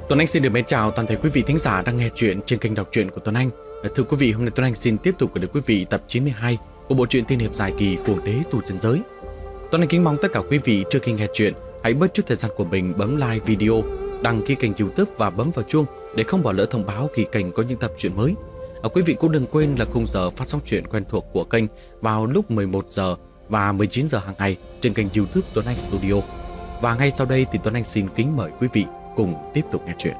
Tuấn Anh xin được mến chào toàn thể quý vị thính giả đang nghe chuyện trên kênh đọc truyện của Tuấn Anh. Thưa quý vị, hôm nay Tuấn Anh xin tiếp tục gửi đến quý vị tập 92 của bộ truyện tiên hiệp dài kỳ Cuồng Đế Tu Chân Giới. Tuấn Anh kính mong tất cả quý vị trước khi nghe chuyện hãy bớt chút thời gian của mình bấm like video, đăng ký kênh YouTube và bấm vào chuông để không bỏ lỡ thông báo khi kênh có những tập truyện mới. Quý vị cũng đừng quên là khung giờ phát sóng truyện quen thuộc của kênh vào lúc 11 giờ và 19 giờ hàng ngày trên kênh YouTube Tuấn Anh Studio. Và ngay sau đây thì Tuấn Anh xin kính mời quý vị cùng tiếp tục nghe chuyện.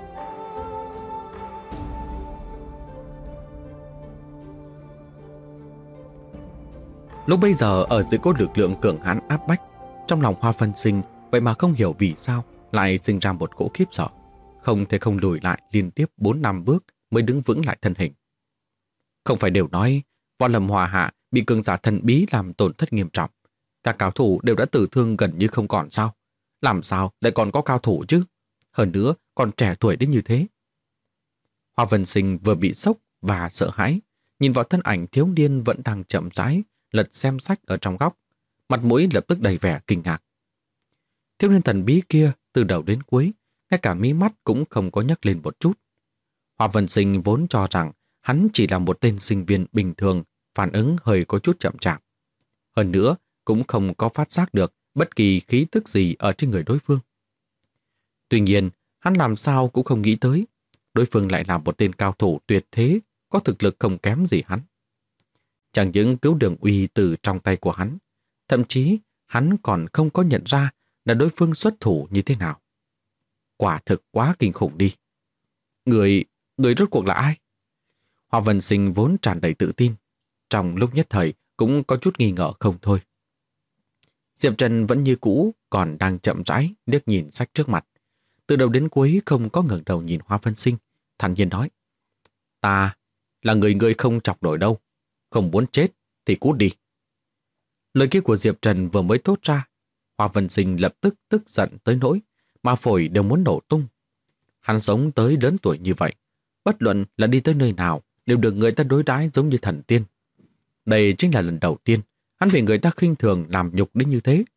Lúc bây giờ ở dưới cỗ lực lượng cường hãn áp bách, trong lòng Hoa Vân Sinh vậy mà không hiểu vì sao lại sinh ra một cỗ khiếp sợ, không thể không lùi lại liên tiếp 4-5 bước mới đứng vững lại thân hình. Không phải đều nói Võ Lâm Hòa Hạ bị cường giả thần bí làm tổn thất nghiêm trọng, các cao thủ đều đã tử thương gần như không còn sao? Làm sao lại còn có cao thủ chứ? Hơn nữa còn trẻ tuổi đến như thế. Hoa Vân Sinh vừa bị sốc và sợ hãi, nhìn vào thân ảnh thiếu niên vẫn đang chậm rãi lật xem sách ở trong góc, mặt mũi lập tức đầy vẻ kinh ngạc. Thiếu niên thần bí kia từ đầu đến cuối, ngay cả mí mắt cũng không có nhấc lên một chút. Hoa Vân Sinh vốn cho rằng hắn chỉ là một tên sinh viên bình thường, phản ứng hơi có chút chậm chạp. Hơn nữa cũng không có phát giác được bất kỳ khí tức gì ở trên người đối phương. Tuy nhiên, hắn làm sao cũng không nghĩ tới, đối phương lại là một tên cao thủ tuyệt thế, có thực lực không kém gì hắn. Chẳng những cứu Đường Uy từ trong tay của hắn, thậm chí hắn còn không có nhận ra là đối phương xuất thủ như thế nào. Quả thực quá kinh khủng đi. Người rốt cuộc là ai? Hoa Vân Sinh vốn tràn đầy tự tin, trong lúc nhất thời cũng có chút nghi ngờ không thôi. Diệp Trần vẫn như cũ, còn đang chậm rãi liếc nhìn sách trước mặt. Từ đầu đến cuối không có ngẩng đầu nhìn Hoa Vân Sinh, thản nhiên nói: "Ta là người không chọc nổi đâu, không muốn chết thì cút đi." Lời kia của Diệp Trần vừa mới thốt ra, Hoa Vân Sinh lập tức tức giận tới nỗi mà phổi đều muốn nổ tung. Hắn sống tới lớn tuổi như vậy, bất luận là đi tới nơi nào đều được người ta đối đãi giống như thần tiên. Đây chính là lần đầu tiên hắn bị người ta khinh thường làm nhục đến như thế.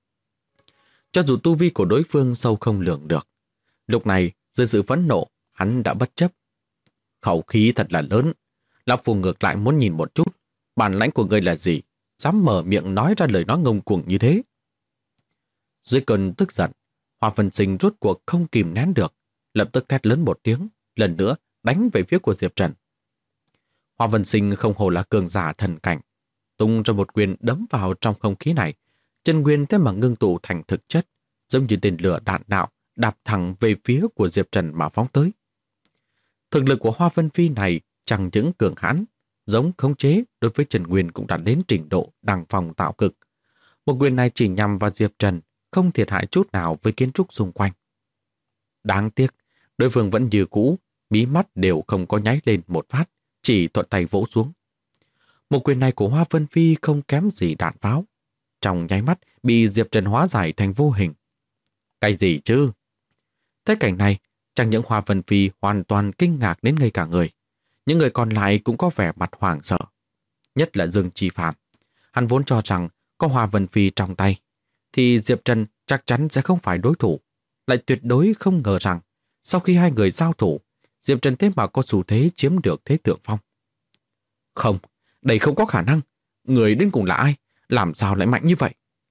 Cho dù tu vi của đối phương sâu không lường được, lúc này dưới sự phẫn nộ hắn đã bất chấp. Khẩu khí thật là lớn, lão phu ngược lại muốn nhìn một chút bản lãnh của người là gì, dám mở miệng nói ra lời nói ngông cuồng như thế. Dưới cơn tức giận, Hoa Vân Sinh rốt cuộc không kìm nén được, lập tức thét lớn một tiếng, lần nữa đánh về phía của Diệp Trần. Hoa Vân Sinh không hồ là cường giả thần cảnh, tung ra một quyền đấm vào trong không khí này, chân nguyên thế mà ngưng tụ thành thực chất, giống như tên lửa đạn đạo đạp thẳng về phía của Diệp Trần mà phóng tới. Thực lực của Hoa Vân Phi này chẳng những cường hãn, giống khống chế đối với Trần Nguyên cũng đã đến trình độ đằng phòng tạo cực. Một quyền này chỉ nhằm vào Diệp Trần, không thiệt hại chút nào với kiến trúc xung quanh. Đáng tiếc, đối phương vẫn như cũ, mí mắt đều không có nháy lên một phát, chỉ thuận tay vỗ xuống. Một quyền này của Hoa Vân Phi không kém gì đạn pháo, trong nháy mắt bị Diệp Trần hóa giải thành vô hình. Cái gì chứ? Thế cảnh này, chẳng những Hoa Vân Phi hoàn toàn kinh ngạc đến ngây cả người, những người còn lại cũng có vẻ mặt hoảng sợ. Nhất là Dương Chi Phạm, hắn vốn cho rằng có Hoa Vân Phi trong tay thì Diệp Trần chắc chắn sẽ không phải đối thủ, lại tuyệt đối không ngờ rằng sau khi hai người giao thủ, Diệp Trần thế mà có xu thế chiếm được thế thượng phong. Không, đây không có khả năng. Người đến cùng là ai? Làm sao lại mạnh như vậy?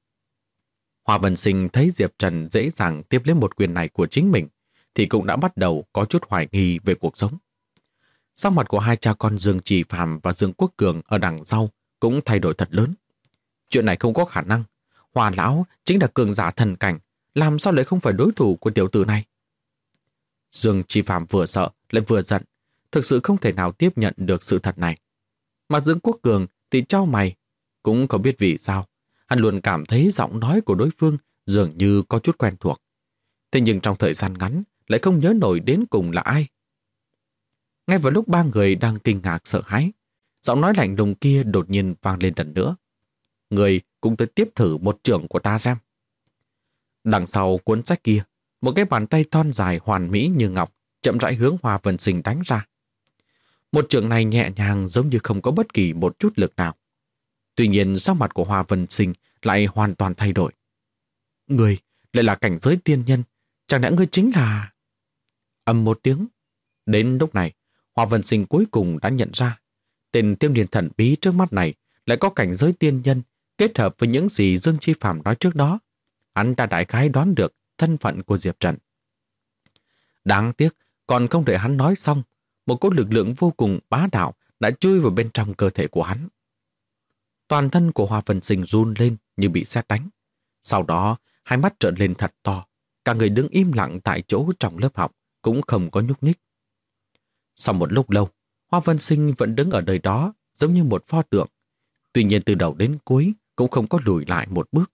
Hoa Vân Sinh thấy Diệp Trần dễ dàng tiếp lấy một quyền này của chính mình thì cũng đã bắt đầu có chút hoài nghi về cuộc sống. Sắc mặt của hai cha con Dương Trì Phạm và Dương Quốc Cường ở đằng sau cũng thay đổi thật lớn. Chuyện này không có khả năng. Hoa lão chính là cường giả thần cảnh, làm sao lại không phải đối thủ của tiểu tử này? Dương Trì Phạm vừa sợ lại vừa giận, thực sự không thể nào tiếp nhận được sự thật này. Mà Dương Quốc Cường thì chau mày, cũng không biết vì sao, hắn luôn cảm thấy giọng nói của đối phương dường như có chút quen thuộc. Thế nhưng trong thời gian ngắn lại không nhớ nổi đến cùng là ai. Ngay vào lúc ba người đang kinh ngạc sợ hãi, giọng nói lạnh lùng kia đột nhiên vang lên lần nữa. Người cũng tới tiếp thử một chưởng của ta xem. Đằng sau cuốn sách kia, một cái bàn tay thon dài hoàn mỹ như ngọc chậm rãi hướng Hoa Vân Sinh đánh ra. Một chưởng này nhẹ nhàng giống như không có bất kỳ một chút lực nào. Tuy nhiên sắc mặt của Hoa Vân Sinh lại hoàn toàn thay đổi. Người lại là cảnh giới tiên nhân, chẳng lẽ ngươi chính là... Ầm một tiếng. Đến lúc này, Hoa Vân Sinh cuối cùng đã nhận ra tên Tiêu Niên thần bí trước mắt này lại có cảnh giới tiên nhân kết hợp với những gì Dương Chi Phàm nói trước đó. Hắn đã đại khái đoán được thân phận của Diệp Trần. Đáng tiếc, còn không đợi hắn nói xong, một cỗ lực lượng vô cùng bá đạo đã chui vào bên trong cơ thể của hắn. Toàn thân của Hoa Vân Sinh run lên như bị sét đánh. Sau đó, hai mắt trợn lên thật to, cả người đứng im lặng tại chỗ trong lớp học, cũng không có nhúc nhích. Sau một lúc lâu, Hoa Vân Sinh vẫn đứng ở nơi đó giống như một pho tượng. Tuy nhiên từ đầu đến cuối cũng không có lùi lại một bước.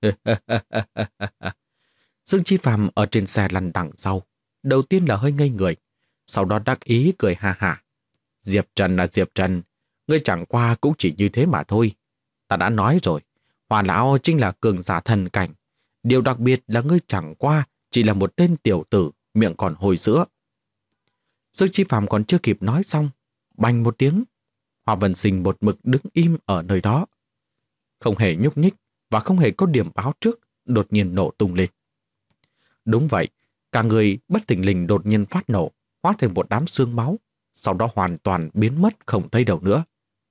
Dương Chi Phàm ở trên xe lăn đằng sau, đầu tiên là hơi ngây người, sau đó đắc ý cười ha hả. Diệp Trần là Diệp Trần, ngươi chẳng qua cũng chỉ như thế mà thôi. Ta đã nói rồi, Hoa lão chính là cường giả thần cảnh. Điều đặc biệt là ngươi chẳng qua chỉ là một tên tiểu tử, miệng còn hôi sữa. Dương Chi Phàm còn chưa kịp nói xong, bành một tiếng, Hoa Vân Sinh một mực đứng im ở nơi đó. Không hề nhúc nhích và không hề có điểm báo trước, đột nhiên nổ tung lên. Đúng vậy, cả người bất thình lình đột nhiên phát nổ, hóa thành một đám xương máu, sau đó hoàn toàn biến mất không thấy đâu nữa.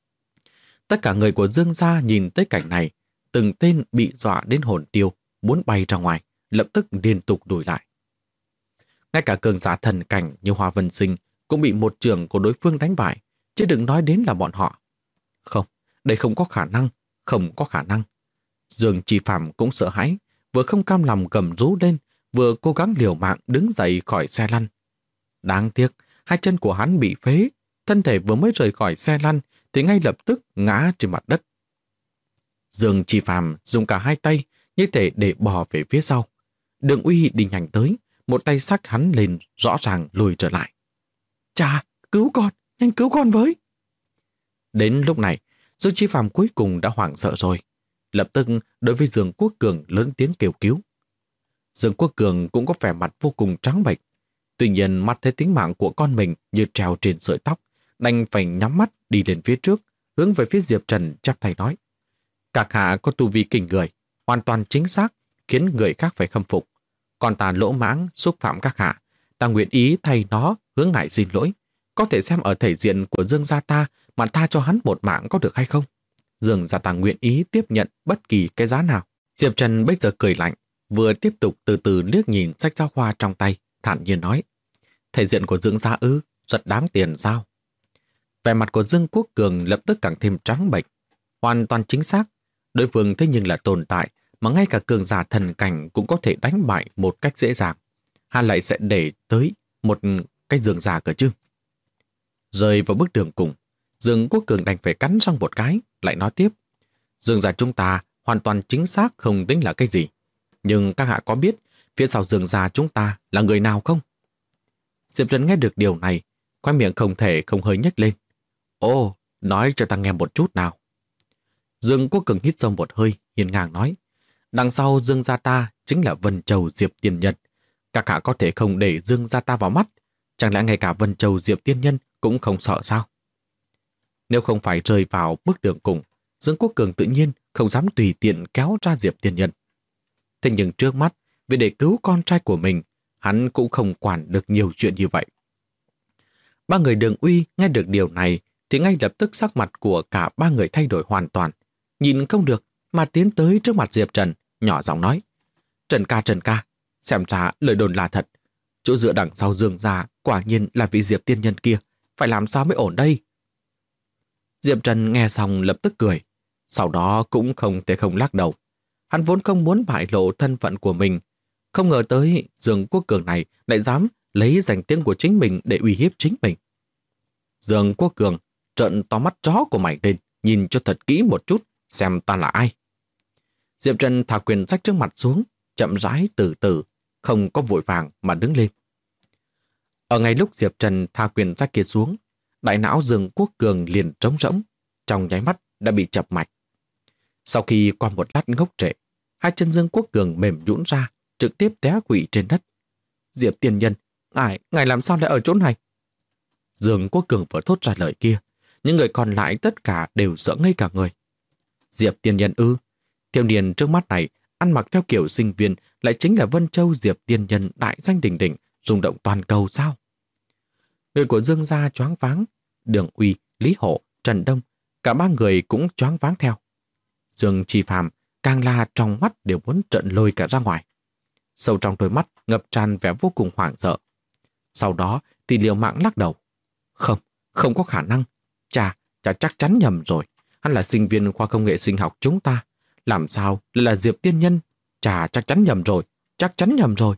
Tất cả người của Dương gia nhìn tới cảnh này, từng tên bị dọa đến hồn tiêu, muốn bay ra ngoài, lập tức liên tục đuổi lại. Ngay cả cường giả thần cảnh như Hoa Vân Sinh cũng bị một trường của đối phương đánh bại, chứ đừng nói đến là bọn họ. Không, đây không có khả năng, không có khả năng. Dương Chi Phàm cũng sợ hãi, vừa không cam lòng gầm rú lên, vừa cố gắng liều mạng đứng dậy khỏi xe lăn. Đáng tiếc, hai chân của hắn bị phế, thân thể vừa mới rời khỏi xe lăn thì ngay lập tức ngã trên mặt đất. Dương Chi Phàm dùng cả hai tay như thể để bò về phía sau. Đường Uy đi nhanh tới, một tay xách hắn lên, rõ ràng lùi trở lại. Cha, cứu con, nhanh cứu con với. Đến lúc này, Dương Chi Phàm cuối cùng đã hoảng sợ rồi. Lập tức đối với Dương Quốc Cường lớn tiếng kêu cứu. Dương Quốc Cường cũng có vẻ mặt vô cùng trắng bệch. Tuy nhiên mắt thấy tính mạng của con mình như treo trên sợi tóc, đành phải nhắm mắt đi lên phía trước, hướng về phía Diệp Trần chắp tay nói. Các hạ có tu vi kinh người, hoàn toàn chính xác, khiến người khác phải khâm phục. Còn ta lỗ mãng, xúc phạm các hạ, ta nguyện ý thay nó hướng ngại xin lỗi. Có thể xem ở thể diện của Dương gia ta mà tha cho hắn một mạng có được hay không? Dương gia ta nguyện ý tiếp nhận bất kỳ cái giá nào. Diệp Trần bây giờ cười lạnh, vừa tiếp tục từ từ liếc nhìn sách giáo khoa trong tay, thản nhiên nói. Thể diện của Dương gia ư, rất đáng tiền sao? Vẻ mặt của Dương Quốc Cường lập tức càng thêm trắng bệch. Hoàn toàn chính xác, đối phương thế nhưng là tồn tại mà ngay cả cường giả thần cảnh cũng có thể đánh bại một cách dễ dàng. Hắn lại sẽ để tới một cái Dương gia cơ chứ. Rơi vào bước đường cùng, Dương Quốc Cường đành phải cắn răng một cái, lại nói tiếp. Dương gia chúng ta hoàn toàn chính xác không tính là cái gì. Nhưng các hạ có biết phía sau Dương gia chúng ta là người nào không? Diệp Trần nghe được điều này, khoe miệng không thể không hơi nhếch lên. Ồ, nói cho ta nghe một chút nào. Dương Quốc Cường hít sâu một hơi, hiên ngang nói. Đằng sau Dương gia ta chính là Vân Châu Diệp Tiên Nhân. Các hạ có thể không để Dương gia ta vào mắt. Chẳng lẽ ngay cả Vân Châu Diệp Tiên Nhân cũng không sợ sao? Nếu không phải rơi vào bước đường cùng, Dương Quốc Cường tự nhiên không dám tùy tiện kéo ra Diệp Tiên Nhân. Thế nhưng trước mắt, vì để cứu con trai của mình, hắn cũng không quản được nhiều chuyện như vậy. Ba người Đường Uy nghe được điều này thì ngay lập tức sắc mặt của cả ba người thay đổi hoàn toàn. Nhìn không được mà tiến tới trước mặt Diệp Trần, nhỏ giọng nói. Trần ca, xem ra lời đồn là thật. Chỗ dựa đằng sau Dương gia quả nhiên là vị Diệp Tiên Nhân kia. Phải làm sao mới ổn đây? Diệp Trần nghe xong lập tức cười. Sau đó cũng không thể không lắc đầu. Hắn vốn không muốn bại lộ thân phận của mình. Không ngờ tới Dương Quốc Cường này lại dám lấy danh tiếng của chính mình để uy hiếp chính mình. Dương Quốc Cường trợn to mắt chó của mày lên, nhìn cho thật kỹ một chút, xem ta là ai. Diệp Trần thả quyển sách trước mặt xuống, chậm rãi từ từ, không có vội vàng mà đứng lên. Ở ngay lúc Diệp Trần thả quyển sách kia xuống, đại não Dương Quốc Cường liền trống rỗng, trong nháy mắt đã bị chập mạch. Sau khi qua một lát ngốc trệ, hai chân Dương Quốc Cường mềm nhũn ra, trực tiếp té quỵ trên đất. Diệp Tiên Nhân, ngài làm sao lại ở chỗ này? Dương Quốc Cường vừa thốt ra lời kia, những người còn lại tất cả đều sợ ngây cả người. Diệp Tiên Nhân ư? Thiếu niên trước mắt này ăn mặc theo kiểu sinh viên lại chính là Vân Châu Diệp Tiên Nhân đại danh đỉnh đỉnh, rung động toàn cầu sao? Người của Dương gia choáng váng, Đường Uy, Lý Hổ, Trần Đông, cả ba người cũng choáng váng theo. Dương Chi Phàm càng là trong mắt đều muốn trợn lôi cả ra ngoài. Sâu trong đôi mắt ngập tràn vẻ vô cùng hoảng sợ. Sau đó thì liều mạng lắc đầu. Không, không có khả năng. Chà chắc chắn nhầm rồi. Hắn là sinh viên khoa công nghệ sinh học chúng ta. Làm sao lại là Diệp Tiên Nhân? Chà chắc chắn nhầm rồi. Chắc chắn nhầm rồi.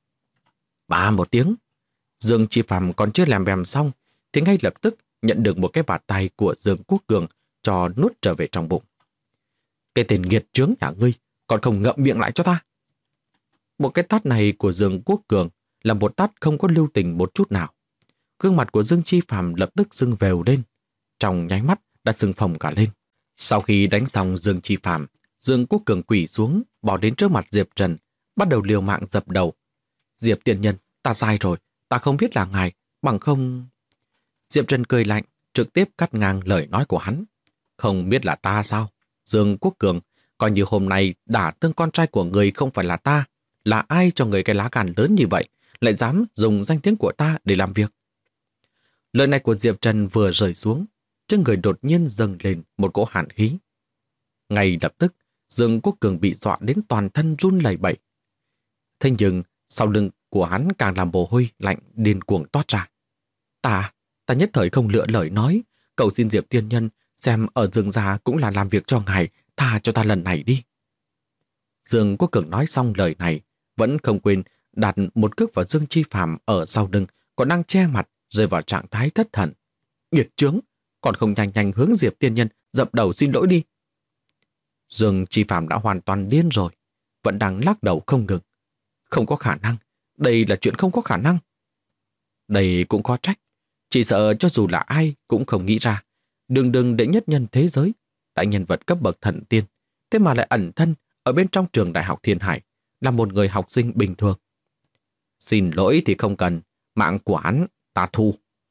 Ba một tiếng. Dương Chi Phàm còn chưa làm bèm xong thì ngay lập tức nhận được một cái bạt tay của Dương Quốc Cường cho nuốt trở về trong bụng. Cái tên nghiệt chướng nhà ngươi còn không ngậm miệng lại cho ta. Một cái tát này của Dương Quốc Cường là một tát không có lưu tình một chút nào. Gương mặt của Dương Chi Phàm lập tức sưng vèo lên, trong nháy mắt đã sưng phồng cả lên. Sau khi đánh xong Dương Chi Phàm, Dương Quốc Cường quỳ xuống, bỏ đến trước mặt Diệp Trần, bắt đầu liều mạng dập đầu. Diệp Tiên Nhân, ta sai rồi, ta không biết là ngài, bằng không... Diệp Trần cười lạnh, trực tiếp cắt ngang lời nói của hắn. Không biết là ta sao? Dương Quốc Cường, coi như hôm nay đả thương con trai của người không phải là ta, là ai cho người cái lá gan lớn như vậy, lại dám dùng danh tiếng của ta để làm việc? Lời này của Diệp Trần vừa rơi xuống, trên người đột nhiên dâng lên một cỗ hàn khí. Ngay lập tức, Dương Quốc Cường bị dọa đến toàn thân run lẩy bẩy. Thế nhưng, sau lưng của hắn càng làm mồ hôi lạnh điên cuồng toát ra. Ta nhất thời không lựa lời nói, cầu xin Diệp Tiên Nhân xem ở Dương gia cũng là làm việc cho ngài, tha cho ta lần này đi. Dương Quốc Cường nói xong lời này, vẫn không quên đặt một cước vào Dương Chi Phàm ở sau lưng, còn đang che mặt, rơi vào trạng thái thất thần. Nghiệt chướng, còn không nhanh nhanh hướng Diệp Tiên Nhân dập đầu xin lỗi đi. Dương Chi Phàm đã hoàn toàn điên rồi, vẫn đang lắc đầu không ngừng. Không có khả năng, đây là chuyện không có khả năng. Đây cũng có trách, chỉ sợ cho dù là ai cũng không nghĩ ra. Đường đệ nhất nhân thế giới, đại nhân vật cấp bậc thần tiên, thế mà lại ẩn thân ở bên trong trường Đại học Thiên Hải, là một người học sinh bình thường. Xin lỗi thì không cần, mạng của hắn ta thu.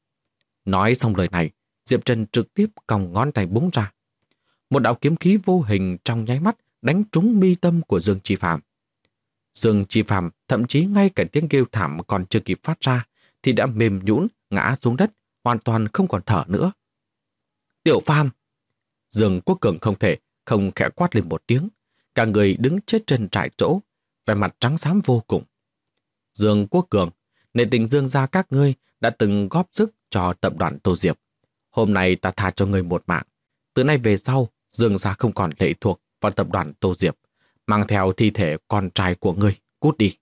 Nói xong lời này, Diệp Trần trực tiếp còng ngón tay búng ra. Một đạo kiếm khí vô hình trong nháy mắt đánh trúng mi tâm của Dương Chi Phàm. Dương Chi Phàm thậm chí ngay cả tiếng kêu thảm còn chưa kịp phát ra thì đã mềm nhũn ngã xuống đất, hoàn toàn không còn thở nữa. Tiểu Phàm! Dương Quốc Cường không thể không khẽ quát lên một tiếng, cả người đứng chết chân trại chỗ, vẻ mặt trắng xám vô cùng. Dương Quốc Cường, nể tình Dương gia các ngươi đã từng góp sức cho tập đoàn Tô Diệp. Hôm nay ta tha cho ngươi một mạng. Từ nay về sau, Dương gia không còn lệ thuộc vào tập đoàn Tô Diệp, mang theo thi thể con trai của ngươi, cút đi.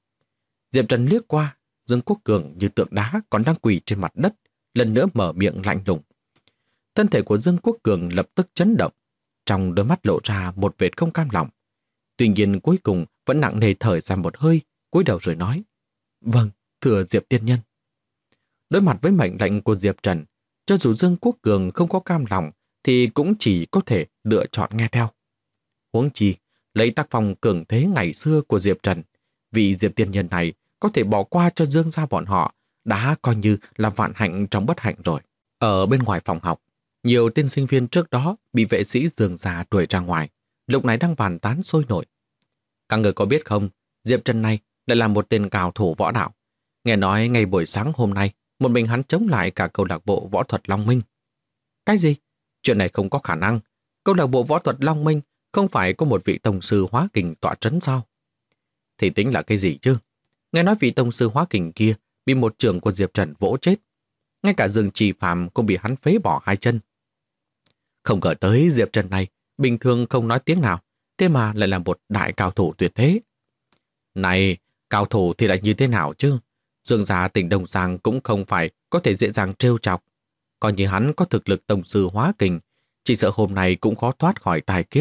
Diệp Trần liếc qua, Dương Quốc Cường như tượng đá còn đang quỳ trên mặt đất, lần nữa mở miệng lạnh lùng. Thân thể của Dương Quốc Cường lập tức chấn động, trong đôi mắt lộ ra một vệt không cam lòng. Tuy nhiên cuối cùng vẫn nặng nề thở ra một hơi, cúi đầu rồi nói: Vâng, thưa Diệp Tiên Nhân. Đối mặt với mệnh lệnh của Diệp Trần, cho dù Dương Quốc Cường không có cam lòng thì cũng chỉ có thể lựa chọn nghe theo. Huống chi, lấy tác phong cường thế ngày xưa của Diệp Trần, vị Diệp Tiên Nhân này có thể bỏ qua cho Dương gia bọn họ đã coi như là vạn hạnh trong bất hạnh rồi. Ở bên ngoài phòng học, nhiều tên sinh viên trước đó bị vệ sĩ Dương gia đuổi ra ngoài, lúc này đang bàn tán sôi nổi. Các người có biết không, Diệp Trần này lại là một tên cao thủ võ đạo. Nghe nói ngày buổi sáng hôm nay, một mình hắn chống lại cả câu lạc bộ võ thuật Long Minh. Cái gì? Chuyện này không có khả năng. Câu lạc bộ võ thuật Long Minh không phải có một vị tông sư hóa kình tọa trấn sao? Thì tính là cái gì chứ? Nghe nói vị tông sư hóa kình kia bị một trường của Diệp Trần vỗ chết. Ngay cả Dương Chi Phàm cũng bị hắn phế bỏ hai chân. Không ngờ tới Diệp Trần này bình thường không nói tiếng nào, thế mà lại là một đại cao thủ tuyệt thế. Này, cao thủ thì lại như thế nào chứ? Dương gia tỉnh Đông Giang cũng không phải có thể dễ dàng trêu chọc. Coi như hắn có thực lực tông sư hóa kình, chỉ sợ hôm nay cũng khó thoát khỏi tai kiếp.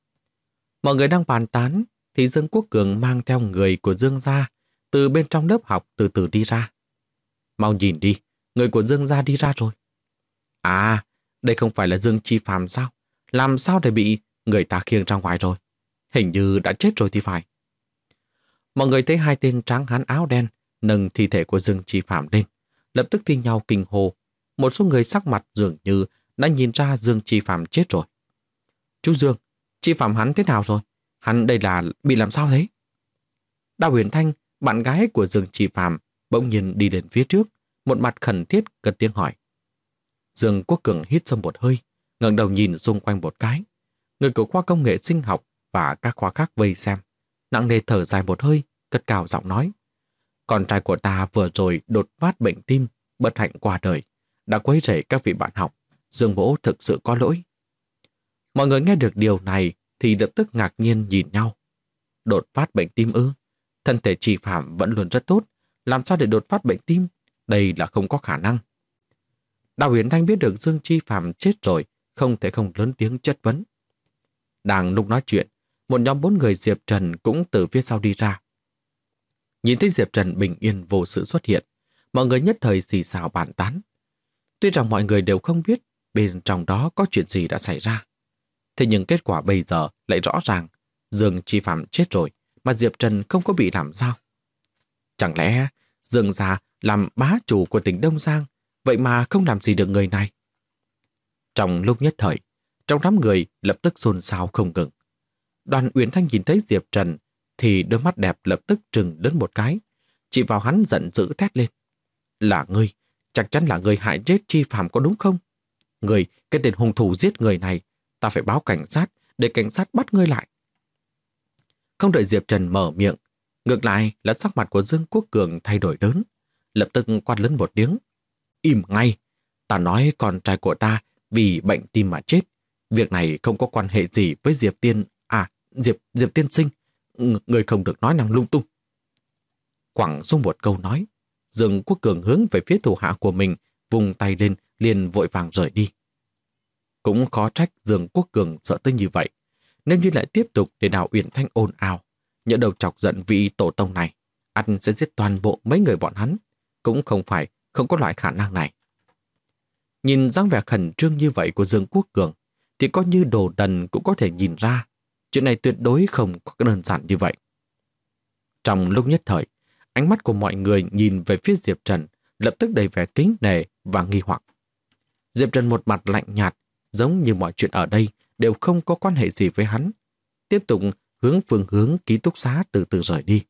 Mọi người đang bàn tán thì Dương Quốc Cường mang theo người của Dương gia từ bên trong lớp học từ từ đi ra. Mau nhìn đi, người của Dương gia đi ra rồi. À, đây không phải là Dương Chi Phàm sao? Làm sao để bị người ta khiêng ra ngoài rồi? Hình như đã chết rồi thì phải. Mọi người thấy hai tên tráng hán áo đen nâng thi thể của Dương Chi Phàm lên, lập tức thi nhau kinh hô. Một số người sắc mặt dường như đã nhìn ra Dương Chi Phàm chết rồi. Chú Dương, Chi Phàm hắn thế nào rồi? Hắn đây là bị làm sao thế? Đào Huyền Thanh, bạn gái của Dương Chi Phàm, bỗng nhiên đi đến phía trước, một mặt khẩn thiết cất tiếng hỏi. Dương Quốc Cường hít sâu một hơi, ngẩng đầu nhìn xung quanh một cái. Người của khoa công nghệ sinh học và các khoa khác vây xem, nặng nề thở dài một hơi, cất cao giọng nói. Con trai của ta vừa rồi đột phát bệnh tim, bất hạnh qua đời, đã quấy rầy các vị bạn học. Dương Mỗ thực sự có lỗi. Mọi người nghe được điều này thì lập tức ngạc nhiên nhìn nhau. Đột phát bệnh tim ư? Thân thể Chi Phạm vẫn luôn rất tốt, làm sao để đột phát bệnh tim? Đây là không có khả năng. Đào Huyền Thanh biết được Dương Chi Phạm chết rồi, không thể không lớn tiếng chất vấn. Đang lúc nói chuyện, một nhóm 4 người Diệp Trần cũng từ phía sau đi ra. Nhìn thấy Diệp Trần bình yên vô sự xuất hiện, mọi người nhất thời xì xào bàn tán. Tuy rằng mọi người đều không biết bên trong đó có chuyện gì đã xảy ra, thế nhưng kết quả bây giờ lại rõ ràng. Dương Chi Phạm chết rồi, mà Diệp Trần không có bị làm sao. Chẳng lẽ Dương gia làm bá chủ của tỉnh Đông Giang, vậy mà không làm gì được người này? Trong lúc nhất thời, trong đám người lập tức xôn xao không ngừng. Đoàn Uyển Thanh nhìn thấy Diệp Trần thì đôi mắt đẹp lập tức trừng lớn một cái, chỉ vào hắn giận dữ thét lên. Là ngươi, chắc chắn là ngươi hại chết Chi Phạm có đúng không? Ngươi, cái tên hung thủ giết người này, ta phải báo cảnh sát để cảnh sát bắt ngươi lại. Không đợi Diệp Trần mở miệng, ngược lại là sắc mặt của Dương Quốc Cường thay đổi lớn, lập tức quát lớn một tiếng. Im ngay, ta nói con trai của ta vì bệnh tim mà chết. Việc này không có quan hệ gì với Diệp tiên sinh. Người không được nói năng lung tung. Quẳng xuống một câu nói, Dương Quốc Cường hướng về phía thủ hạ của mình, vùng tay lên liền vội vàng rời đi. Cũng khó trách Dương Quốc Cường sợ tới như vậy. Nếu như lại tiếp tục để Đào Uyển Thanh ồn ào, nhỡ đầu chọc giận vị tổ tông này, anh sẽ giết toàn bộ mấy người bọn hắn. Cũng không có loại khả năng này. Nhìn dáng vẻ khẩn trương như vậy của Dương Quốc Cường, thì coi như đồ đần cũng có thể nhìn ra, chuyện này tuyệt đối không có đơn giản như vậy. Trong lúc nhất thời, ánh mắt của mọi người nhìn về phía Diệp Trần lập tức đầy vẻ kính nể và nghi hoặc. Diệp Trần một mặt lạnh nhạt, giống như mọi chuyện ở đây đều không có quan hệ gì với hắn, tiếp tục hướng phương hướng ký túc xá từ từ rời đi.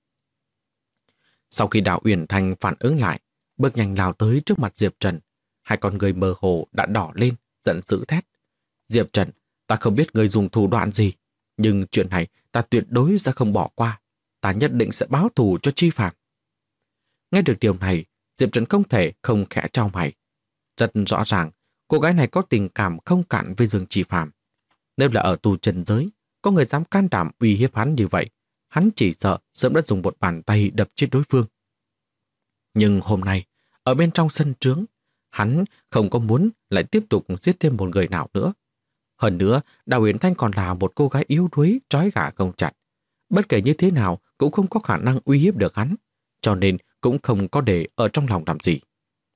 Sau khi Đào Uyển Thanh phản ứng lại, bước nhanh lao tới trước mặt Diệp Trần, hai con người mơ hồ đã đỏ lên, giận dữ thét. Diệp Trần, ta không biết ngươi dùng thủ đoạn gì, nhưng chuyện này ta tuyệt đối sẽ không bỏ qua. Ta nhất định sẽ báo thù cho Chi Phạm. Nghe được điều này, Diệp Trần không thể không khẽ chau mày. Rất rõ ràng, cô gái này có tình cảm không cạn với Dương Chi Phạm. Nếu là ở tù trần giới, có người dám can đảm uy hiếp hắn như vậy, hắn chỉ sợ sớm đã dùng một bàn tay đập chết đối phương. Nhưng hôm nay, ở bên trong sân trướng, hắn không có muốn lại tiếp tục giết thêm một người nào nữa. Hơn nữa, Đào Uyển Thanh còn là một cô gái yếu đuối, trói gà không chặt. Bất kể như thế nào cũng không có khả năng uy hiếp được hắn, cho nên cũng không có để ở trong lòng làm gì.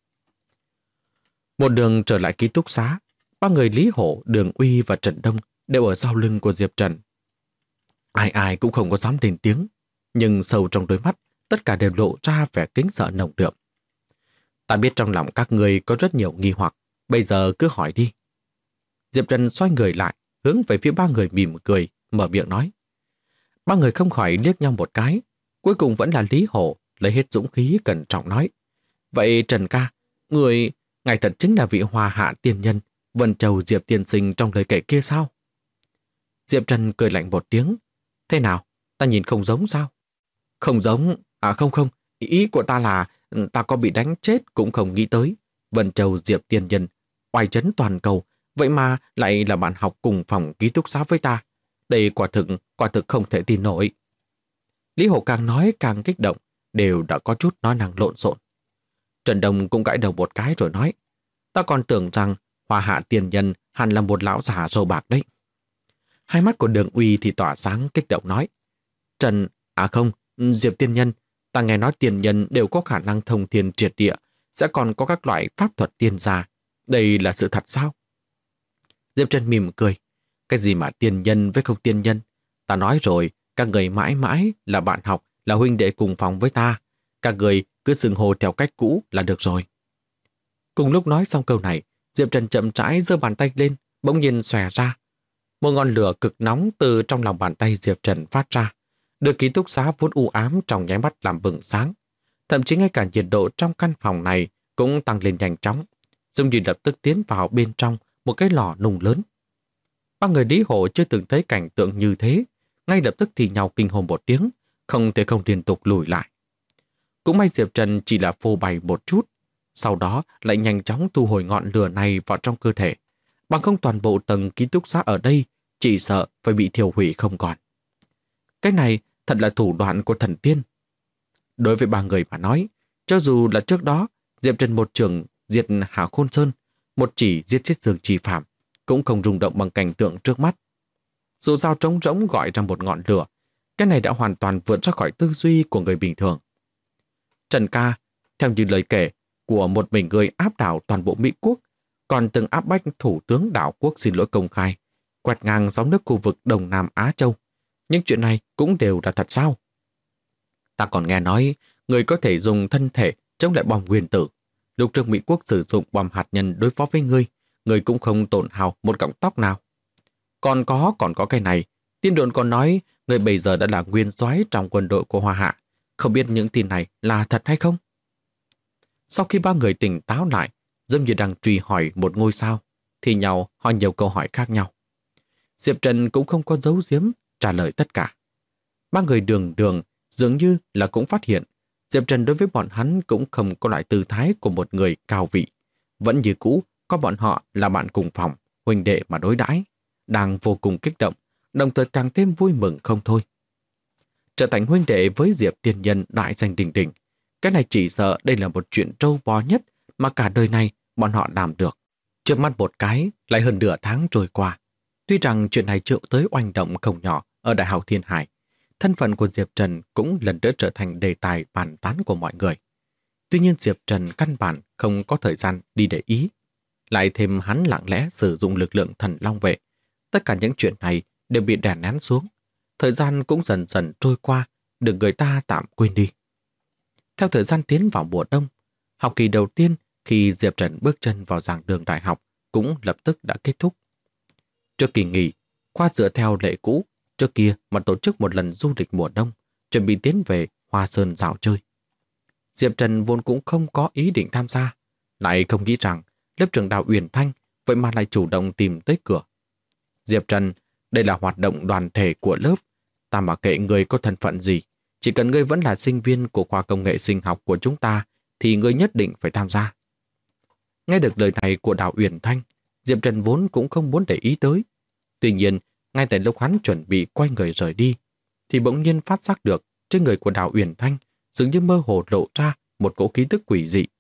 Một đường trở lại ký túc xá, ba người Lý Hổ, Đường Uy và Trần Đông đều ở sau lưng của Diệp Trần. Ai ai cũng không có dám lên tiếng, nhưng sâu trong đôi mắt, tất cả đều lộ ra vẻ kính sợ nồng đượm. Ta biết trong lòng các người có rất nhiều nghi hoặc, bây giờ cứ hỏi đi. Diệp Trần xoay người lại, hướng về phía ba người mỉm cười, mở miệng nói. Ba người không khỏi liếc nhau một cái, cuối cùng vẫn là Lý Hổ lấy hết dũng khí cẩn trọng nói. Vậy Trần ca, ngài thật chính là vị hòa hạ tiên nhân, Vân Châu Diệp tiên sinh trong lời kể kia sao? Diệp Trần cười lạnh một tiếng. Thế nào, ta nhìn không giống sao? Không giống, không, ý của ta là ta có bị đánh chết cũng không nghĩ tới. Vân Châu Diệp tiên nhân, oai chấn toàn cầu, vậy mà lại là bạn học cùng phòng ký túc xá với ta. Đây quả thực không thể tin nổi. Lý Hổ càng nói càng kích động, đều đã có chút nói năng lộn xộn. Trần Đông cũng gãi đầu một cái rồi nói, ta còn tưởng rằng Hoa Hạ tiền nhân hẳn là một lão già râu bạc đấy. Hai mắt của Đường Uy thì tỏa sáng kích động nói, Diệp tiên nhân, ta nghe nói tiền nhân đều có khả năng thông thiên triệt địa, sẽ còn có các loại pháp thuật tiên gia. Đây là sự thật sao? Diệp Trần mỉm cười, cái gì mà tiền nhân với không tiền nhân? Ta nói rồi, các người mãi mãi là bạn học, là huynh đệ cùng phòng với ta. Các người cứ xưng hô theo cách cũ là được rồi. Cùng lúc nói xong câu này, Diệp Trần chậm rãi giơ bàn tay lên, bỗng nhiên xòe ra. Một ngọn lửa cực nóng từ trong lòng bàn tay Diệp Trần phát ra, đưa ký túc xá vốn u ám trong nháy mắt làm bừng sáng. Thậm chí ngay cả nhiệt độ trong căn phòng này cũng tăng lên nhanh chóng, giống như lập tức tiến vào bên trong một cái lò nung lớn. Ba người Lý Hổ chưa từng thấy cảnh tượng như thế, ngay lập tức thì nhau kinh hồn một tiếng, không thể không liên tục lùi lại. Cũng may Diệp Trần chỉ là phô bày một chút, sau đó lại nhanh chóng thu hồi ngọn lửa này vào trong cơ thể, bằng không toàn bộ tầng ký túc xá ở đây chỉ sợ phải bị thiêu hủy không còn. Cái này thật là thủ đoạn của thần tiên. Đối với ba người mà nói, cho dù là trước đó Diệp Trần một trường diệt Hà Khôn Sơn, một chỉ giết chết Dương Trì Phạm, cũng không rung động bằng cảnh tượng trước mắt. Dù sao trống rỗng gọi ra một ngọn lửa, cái này đã hoàn toàn vượt ra khỏi tư duy của người bình thường. Trần ca, theo như lời kể của một mình người áp đảo toàn bộ Mỹ quốc, còn từng áp bách thủ tướng đảo quốc xin lỗi công khai, quẹt ngang sóng nước khu vực Đông Nam Á Châu. Những chuyện này cũng đều là thật sao? Ta còn nghe nói, người có thể dùng thân thể chống lại bom nguyên tử. Lúc trước Mỹ quốc sử dụng bom hạt nhân đối phó với người cũng không tổn hao một cọng tóc nào. Còn có cái này, tin đồn còn nói người bây giờ đã là nguyên soái trong quân đội của Hoa Hạ. Không biết những tin này là thật hay không? Sau khi ba người tỉnh táo lại, giống như đang truy hỏi một ngôi sao, thì nhau hỏi nhiều câu hỏi khác nhau. Diệp Trần cũng không có giấu giếm trả lời tất cả. Ba người đường dường như là cũng phát hiện Diệp Trần đối với bọn hắn cũng không có loại tư thái của một người cao vị. Vẫn như cũ, có bọn họ là bạn cùng phòng, huynh đệ mà đối đãi, đang vô cùng kích động, đồng thời càng thêm vui mừng không thôi. Trở thành huynh đệ với Diệp Tiên Nhân đại danh đình đình, cái này chỉ sợ đây là một chuyện trâu bò nhất mà cả đời này bọn họ làm được. Trước mắt một cái, lại hơn nửa tháng trôi qua. Tuy rằng chuyện này chịu tới oanh động không nhỏ ở Đại học Thiên Hải, thân phận của Diệp Trần cũng lần nữa trở thành đề tài bàn tán của mọi người. Tuy nhiên Diệp Trần căn bản không có thời gian đi để ý. Lại thêm hắn lặng lẽ sử dụng lực lượng thần long vệ. Tất cả những chuyện này đều bị đè nén xuống. Thời gian cũng dần dần trôi qua, được người ta tạm quên đi. Theo thời gian tiến vào mùa đông, học kỳ đầu tiên khi Diệp Trần bước chân vào giảng đường đại học cũng lập tức đã kết thúc. Trước kỳ nghỉ, khoa dựa theo lệ cũ, trước kia mà tổ chức một lần du lịch mùa đông, chuẩn bị tiến về Hoa Sơn dạo chơi. Diệp Trần vốn cũng không có ý định tham gia, lại không nghĩ rằng lớp trưởng Đào Uyển Thanh vậy mà lại chủ động tìm tới cửa. Diệp Trần, đây là hoạt động đoàn thể của lớp, ta mặc kệ người có thân phận gì, chỉ cần ngươi vẫn là sinh viên của khoa công nghệ sinh học của chúng ta thì ngươi nhất định phải tham gia. Nghe được lời này của Đào Uyển Thanh, Diệp Trần vốn cũng không muốn để ý tới. Tuy nhiên, ngay tại lúc hắn chuẩn bị quay người rời đi, thì bỗng nhiên phát giác được trên người của Đào Uyển Thanh dường như mơ hồ lộ ra một cỗ khí tức quỷ dị.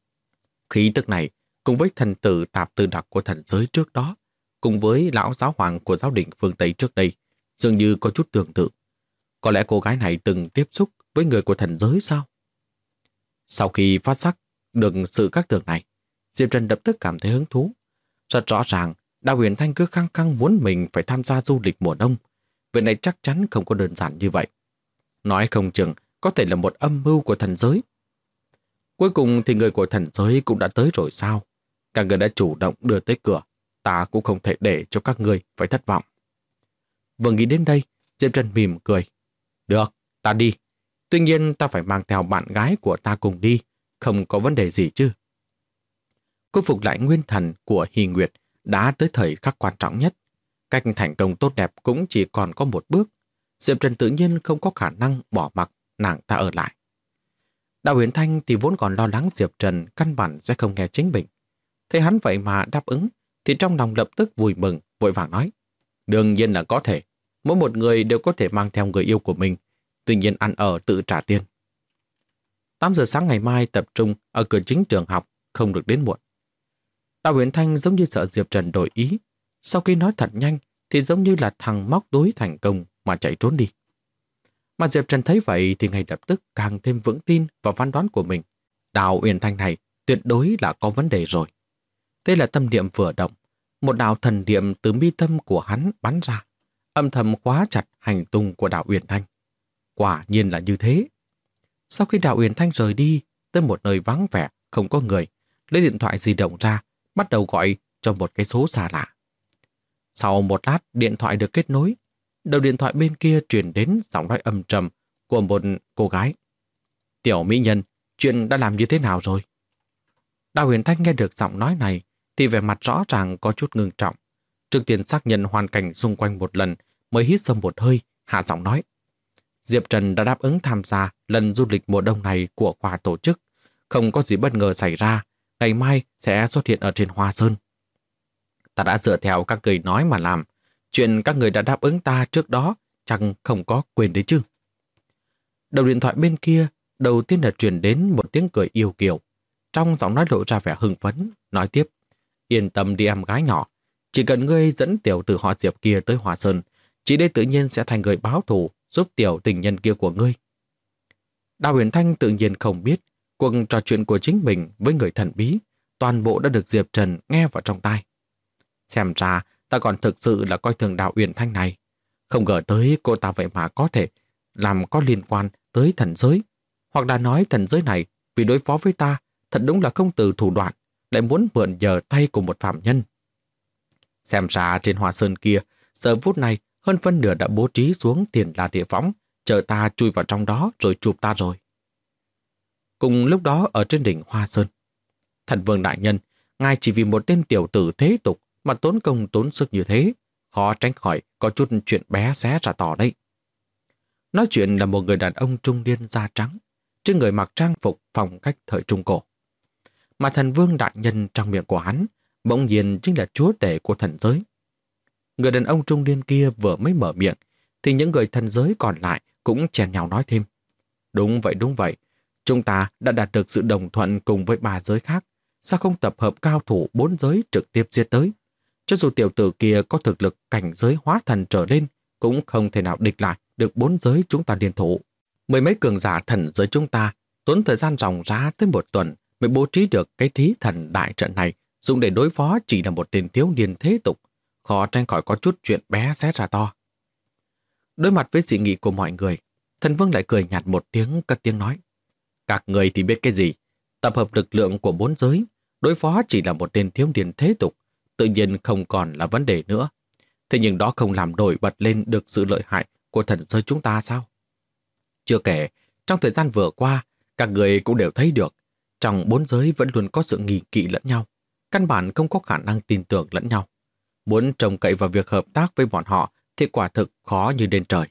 Khí tức này, cùng với thần tử tạp tư đặc của thần giới trước đó, cùng với lão giáo hoàng của giáo đình phương Tây trước đây, dường như có chút tương tự. Có lẽ cô gái này từng tiếp xúc với người của thần giới sao? Sau khi phát giác được sự khác thường này, Diệp Trần lập tức cảm thấy hứng thú. Rất rõ ràng, Đào Uyển Thanh cứ khăng khăng muốn mình phải tham gia du lịch mùa đông. Việc này chắc chắn không có đơn giản như vậy. Nói không chừng có thể là một âm mưu của thần giới. Cuối cùng thì người của thần giới cũng đã tới rồi sao? Các người đã chủ động đưa tới cửa, ta cũng không thể để cho các người phải thất vọng. Vừa nghĩ đến đây, Diệp Trần mỉm cười. Được, ta đi. Tuy nhiên ta phải mang theo bạn gái của ta cùng đi, không có vấn đề gì chứ. Khôi phục lại nguyên thần của Hy Nguyệt đã tới thời khắc quan trọng nhất. Cách thành công tốt đẹp cũng chỉ còn có một bước. Diệp Trần tự nhiên không có khả năng bỏ mặc nàng ta ở lại. Đào Uyển Thanh thì vốn còn lo lắng Diệp Trần căn bản sẽ không nghe chính mình. Thấy hắn vậy mà đáp ứng, thì trong lòng lập tức vui mừng, vội vàng nói. Đương nhiên là có thể. Mỗi một người đều có thể mang theo người yêu của mình. Tuy nhiên ăn ở tự trả tiền. 8 giờ sáng ngày mai tập trung ở cửa chính trường học, không được đến muộn. Đào Uyển Thanh giống như sợ Diệp Trần đổi ý. Sau khi nói thật nhanh thì giống như là thằng móc túi thành công mà chạy trốn đi. Mà Diệp Trần thấy vậy thì ngay lập tức càng thêm vững tin vào phán đoán của mình. Đào Uyển Thanh này tuyệt đối là có vấn đề rồi. Đây là tâm niệm vừa động. Một đạo thần niệm từ mi tâm của hắn bắn ra, âm thầm khóa chặt hành tung của Đào Uyển Thanh. Quả nhiên là như thế. Sau khi Đào Uyển Thanh rời đi tới một nơi vắng vẻ, không có người, lấy điện thoại di động ra, bắt đầu gọi cho một cái số xa lạ. Sau một lát, điện thoại được kết nối. Đầu điện thoại bên kia truyền đến giọng nói âm trầm của một cô gái. Tiểu mỹ nhân, chuyện đã làm như thế nào rồi? Đào Huyền Thanh nghe được giọng nói này thì vẻ mặt rõ ràng có chút ngưng trọng. Trước tiên xác nhận hoàn cảnh xung quanh một lần mới hít sâu một hơi, hạ giọng nói. Diệp Trần đã đáp ứng tham gia lần du lịch mùa đông này của khoa tổ chức. Không có gì bất ngờ xảy ra, ngày mai sẽ xuất hiện ở trên Hoa Sơn. Ta đã dựa theo các người nói mà làm. Chuyện các người đã đáp ứng ta trước đó chẳng không có quên đấy chứ. Đầu điện thoại bên kia đầu tiên là truyền đến một tiếng cười yêu kiều. Trong giọng nói lộ ra vẻ hưng phấn, nói tiếp. Yên tâm đi em gái nhỏ. Chỉ cần ngươi dẫn tiểu tử họ Diệp kia tới Hoa Sơn, chị đây tự nhiên sẽ thành người báo thù giúp tiểu tình nhân kia của ngươi. Đào Huyền Thanh tự nhiên không biết cuộc trò chuyện của chính mình với người thần bí toàn bộ đã được Diệp Trần nghe vào trong tai. Xem ra ta còn thực sự là coi thường Đào Huyền Thanh này. Không ngờ tới cô ta vậy mà có thể làm có liên quan tới thần giới. Hoặc đã nói thần giới này vì đối phó với ta thật đúng là không từ thủ đoạn, lại muốn mượn nhờ tay của một phạm nhân. Xem ra trên Hoa Sơn kia, giờ phút này hơn phân nửa đã bố trí xuống Tiền La Địa Võng, chờ ta chui vào trong đó rồi chụp ta rồi. Cùng lúc đó ở trên đỉnh Hoa Sơn, Thần Vương đại nhân, ngài chỉ vì một tên tiểu tử thế tục mà tốn công tốn sức như thế, khó tránh khỏi có chút chuyện bé xé ra tỏ đấy. Nói chuyện là một người đàn ông trung niên da trắng, trên người mặc trang phục phong cách thời Trung Cổ. Mà Thần Vương đại nhân trong miệng của hắn bỗng nhiên chính là chúa tể của thần giới. Người đàn ông trung niên kia vừa mới mở miệng thì những người thần giới còn lại cũng chen nhau nói thêm. Đúng vậy. Chúng ta đã đạt được sự đồng thuận cùng với 3 giới khác. Sao không tập hợp cao thủ 4 giới trực tiếp giết tới? Cho dù tiểu tử kia có thực lực cảnh giới hóa thần trở lên cũng không thể nào địch lại được 4 giới chúng ta liên thủ. Mười mấy cường giả thần giới chúng ta tốn thời gian ròng rã tới 1 tuần mới bố trí được cái thí thần đại trận này, dùng để đối phó chỉ là một tên thiếu niên thế tục, khó tránh khỏi có chút chuyện bé xé ra to. Đối mặt với dị nghị của mọi người, Thần Vương lại cười nhạt một tiếng, cất tiếng nói. Các người thì biết cái gì? Tập hợp lực lượng của 4 giới, đối phó chỉ là một tên thiếu niên thế tục, tự nhiên không còn là vấn đề nữa. Thế nhưng đó không làm nổi bật lên được sự lợi hại của thần giới chúng ta sao? Chưa kể, trong thời gian vừa qua, các người cũng đều thấy được, trong 4 giới vẫn luôn có sự nghi kỵ lẫn nhau, căn bản không có khả năng tin tưởng lẫn nhau. Muốn trông cậy vào việc hợp tác với bọn họ thì quả thực khó như lên trời.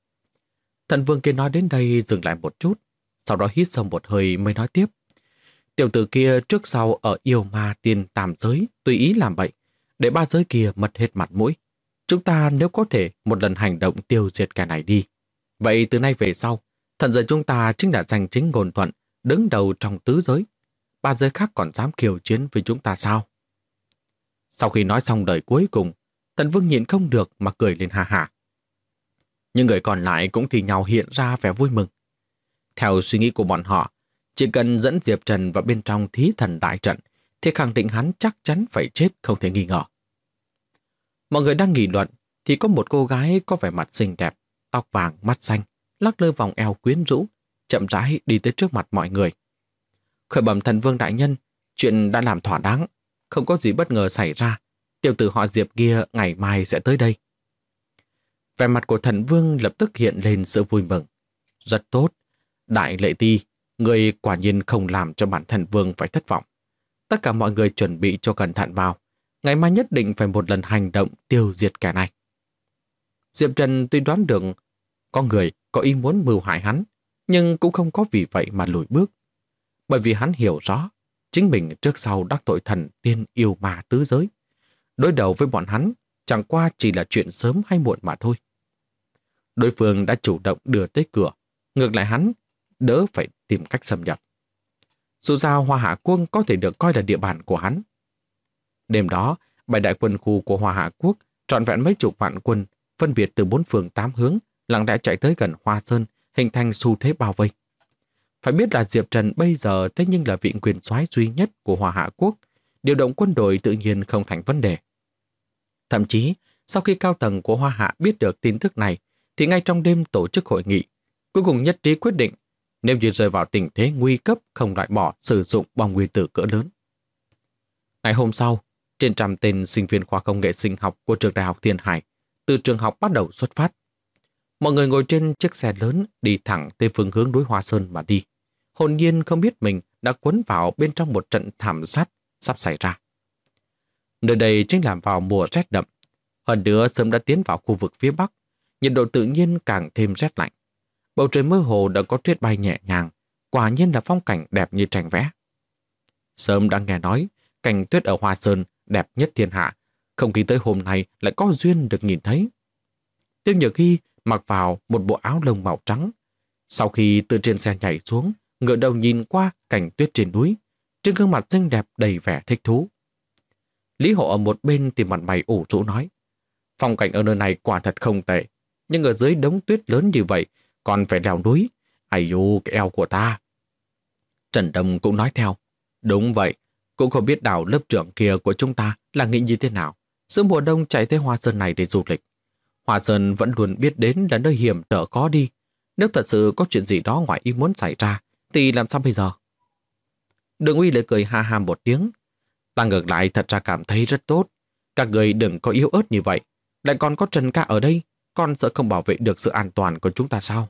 Thần Vương kia nói đến đây dừng lại một chút, sau đó hít sâu một hơi mới nói tiếp. Tiểu tử kia trước sau ở yêu ma tiên tam giới tùy ý làm vậy, để 3 giới kia mất hết mặt mũi. Chúng ta nếu có thể một lần hành động tiêu diệt kẻ này đi, vậy từ nay về sau, thần giới chúng ta chính là giành chính ngôn thuận, đứng đầu trong tứ giới. 3 giới khác còn dám khiêu chiến với chúng ta sao? Sau khi nói xong lời cuối cùng, Thần Vương nhịn không được mà cười lên ha hả. Những người còn lại cũng thì nhau hiện ra vẻ vui mừng. Theo suy nghĩ của bọn họ, chỉ cần dẫn Diệp Trần vào bên trong thí thần đại trận thì khẳng định hắn chắc chắn phải chết không thể nghi ngờ. Mọi người đang nghị luận thì có một cô gái có vẻ mặt xinh đẹp, tóc vàng, mắt xanh, lắc lư vòng eo quyến rũ, chậm rãi đi tới trước mặt mọi người. Khởi bẩm Thần Vương đại nhân, chuyện đã làm thỏa đáng, không có gì bất ngờ xảy ra. Tiểu tử họ Diệp kia ngày mai sẽ tới đây. Vẻ mặt của Thần Vương lập tức hiện lên sự vui mừng. Rất tốt, Đại Lệ Ti, người quả nhiên không làm cho bản Thần Vương phải thất vọng. Tất cả mọi người chuẩn bị cho cẩn thận vào. Ngày mai nhất định phải một lần hành động tiêu diệt kẻ này. Diệp Trần tuy đoán được có người có ý muốn mưu hại hắn, nhưng cũng không có vì vậy mà lùi bước. Bởi vì hắn hiểu rõ, chính mình trước sau đắc tội thần tiên yêu ma tứ giới. Đối đầu với bọn hắn chẳng qua chỉ là chuyện sớm hay muộn mà thôi. Đối phương đã chủ động đưa tới cửa, ngược lại hắn đỡ phải tìm cách xâm nhập. Dù sao Hoa Hạ Quốc có thể được coi là địa bàn của hắn. Đêm đó, 7 đại quân khu của Hoa Hạ Quốc trọn vẹn mấy chục vạn quân phân biệt từ 4 phương 8 hướng lặng lẽ chạy tới gần Hoa Sơn, hình thành xu thế bao vây. Phải biết là Diệp Trần bây giờ thế nhưng là vị quyền soái duy nhất của Hoa Hạ Quốc, điều động quân đội tự nhiên không thành vấn đề. Thậm chí, sau khi cao tầng của Hoa Hạ biết được tin tức này, thì ngay trong đêm tổ chức hội nghị, cuối cùng nhất trí quyết định, nếu như rơi vào tình thế nguy cấp không loại bỏ sử dụng bom nguyên tử cỡ lớn. Ngày hôm sau, trên trăm tên sinh viên khoa công nghệ sinh học của trường đại học Thiên Hải từ trường học bắt đầu xuất phát. Mọi người ngồi trên chiếc xe lớn đi thẳng tới phương hướng núi Hoa Sơn mà đi. hồn nhiên không biết mình đã cuốn vào bên trong một trận thảm sát sắp xảy ra. Nơi đây chính là vào mùa rét đậm, hơn nữa sớm đã tiến vào khu vực phía Bắc, nhiệt độ tự nhiên càng thêm rét lạnh. Bầu trời mơ hồ đã có tuyết bay nhẹ nhàng, quả nhiên là phong cảnh đẹp như tranh vẽ. Sớm đã nghe nói, cảnh tuyết ở Hoa Sơn đẹp nhất thiên hạ, không nghĩ tới hôm nay lại có duyên được nhìn thấy. Tiêu Nhược Hy mặc vào một bộ áo lông màu trắng. Sau khi từ trên xe nhảy xuống, ngửa đầu nhìn qua cảnh tuyết trên núi, trên gương mặt xinh đẹp đầy vẻ thích thú. Lý Hộ ở một bên thì mặt mày ủ rũ nói, phong cảnh ở nơi này quả thật không tệ, nhưng ở dưới đống tuyết lớn như vậy còn phải leo núi, ai u cái eo của ta. Trần Đông cũng nói theo, đúng vậy, cũng không biết đào lớp trưởng kia của chúng ta là nghĩ như thế nào, giữa mùa đông chạy tới Hoa Sơn này để du lịch. Hoa Sơn vẫn luôn biết đến là nơi hiểm trở khó đi, nếu thật sự có chuyện gì đó ngoài ý muốn xảy ra thì làm sao bây giờ? Đường Uy lại cười ha ha một tiếng, ta ngược lại thật ra cảm thấy rất tốt, các người đừng có yếu ớt như vậy, lại còn có Trần ca ở đây, con sợ không bảo vệ được sự an toàn của chúng ta sao?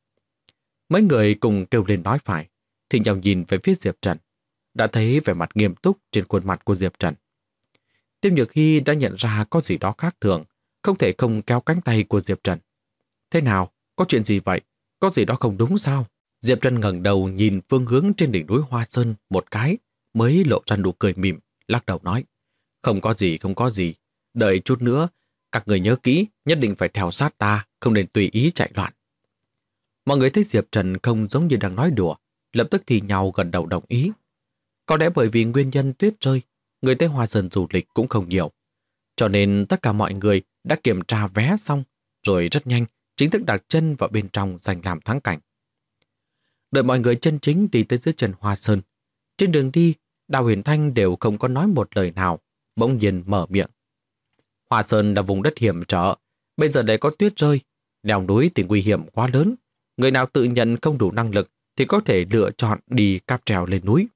Mấy người cùng kêu lên nói phải, thì nhau nhìn về phía Diệp Trần, đã thấy vẻ mặt nghiêm túc trên khuôn mặt của Diệp Trần. Tiêu Nhược Hy đã nhận ra có gì đó khác thường, không thể không kéo cánh tay của Diệp Trần. Thế nào? Có chuyện gì vậy? Có gì đó không đúng sao? Diệp Trần ngẩng đầu nhìn phương hướng trên đỉnh núi Hoa Sơn một cái, mới lộ ra nụ cười mỉm, lắc đầu nói, không có gì, không có gì. Đợi chút nữa, các người nhớ kỹ, nhất định phải theo sát ta, không nên tùy ý chạy loạn. Mọi người thấy Diệp Trần không giống như đang nói đùa, lập tức thì nhau gần đầu đồng ý. Có lẽ bởi vì nguyên nhân tuyết rơi, người tới Hoa Sơn du lịch cũng không nhiều. Cho nên tất cả mọi người đã kiểm tra vé xong, rồi rất nhanh chính thức đặt chân vào bên trong giành làm thắng cảnh. Đợi mọi người chân chính đi tới dưới chân Hoa Sơn. Trên đường đi, Đào Huyền Thanh đều không có nói một lời nào, bỗng nhiên mở miệng. Hoa Sơn là vùng đất hiểm trở, bây giờ lại có tuyết rơi, leo núi thì nguy hiểm quá lớn. Người nào tự nhận không đủ năng lực thì có thể lựa chọn đi cáp treo lên núi.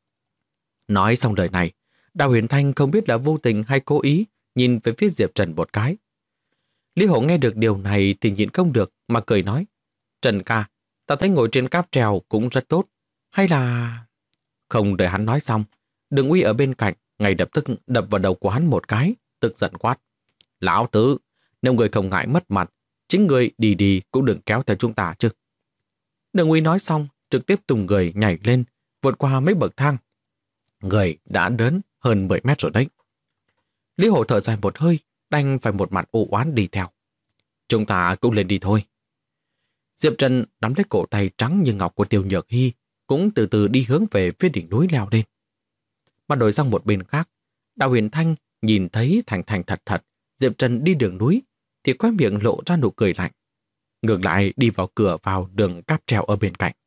Nói xong lời này, Đào Huyền Thanh không biết là vô tình hay cố ý nhìn về phía Diệp Trần một cái. Lý Hổ nghe được điều này thì nhịn không được mà cười nói, Trần ca, ta thấy ngồi trên cáp treo cũng rất tốt, hay là... Không đợi hắn nói xong, Đường Uy ở bên cạnh ngay lập tức đập vào đầu của hắn một cái, tức giận quát. Lão tứ, nếu người không ngại mất mặt, chính người đi đi cũng đừng kéo theo chúng ta chứ. Đường Uy nói xong, trực tiếp tung người nhảy lên, vượt qua mấy bậc thang. Người đã đến hơn 10 mét rồi đấy. Lý Hổ thở dài một hơi, đành phải một mặt u oán đi theo. Chúng ta cũng lên đi thôi. Diệp Trần nắm lấy cổ tay trắng như ngọc của Tiêu Nhược Hy, cũng từ từ đi hướng về phía đỉnh núi leo lên. Mà đổi sang một bên khác, Đào Huyền Thanh nhìn thấy thành thành thật thật Diệp Trần đi đường núi, thì khóe miệng lộ ra nụ cười lạnh. Ngược lại đi vào cửa vào đường cáp treo ở bên cạnh.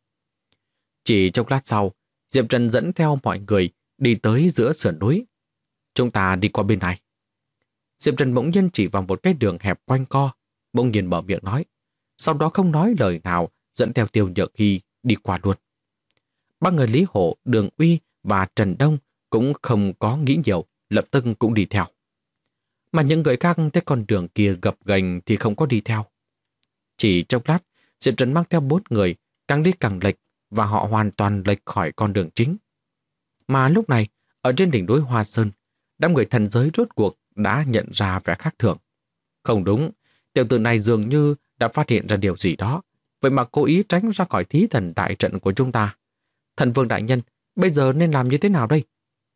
Chỉ chốc lát sau, Diệp Trần dẫn theo mọi người đi tới giữa sườn núi. Chúng ta đi qua bên này. Diệp Trần bỗng nhiên chỉ vào một cái đường hẹp quanh co, bỗng nhiên mở miệng nói. Sau đó không nói lời nào, dẫn theo Tiêu Nhược Hy đi qua luôn. Ba người Lý Hổ, Đường Uy và Trần Đông cũng không có nghĩ nhiều, lập tức cũng đi theo. Mà những người khác thấy con đường kia gập ghềnh thì không có đi theo. Chỉ trong lát, Diệp Trần mang theo 4 người, càng đi càng lệch và họ hoàn toàn lệch khỏi con đường chính. Mà lúc này, ở trên đỉnh núi Hoa Sơn, đám người thần giới rốt cuộc đã nhận ra vẻ khác thường. Không đúng, tiểu tử này dường như đã phát hiện ra điều gì đó, vậy mà cố ý tránh ra khỏi thí thần đại trận của chúng ta. Thần Vương đại nhân, bây giờ nên làm như thế nào đây?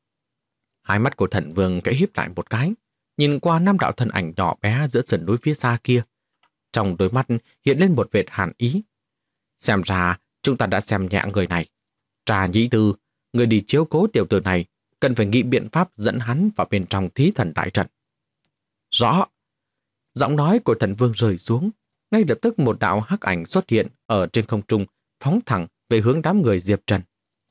Hai mắt của Thần Vương kẽ híp lại một cái, nhìn qua 5 đạo thân ảnh nhỏ bé giữa sườn núi phía xa kia. Trong đôi mắt hiện lên một vệt hàn ý. Xem ra chúng ta đã xem nhẹ người này. Trà Nhĩ Tư, người đi chiếu cố tiểu tử này, cần phải nghĩ biện pháp dẫn hắn vào bên trong thí thần đại trận. Rõ. Giọng nói của Thần Vương rơi xuống, ngay lập tức một đạo hắc ảnh xuất hiện ở trên không trung, phóng thẳng về hướng đám người Diệp Trần.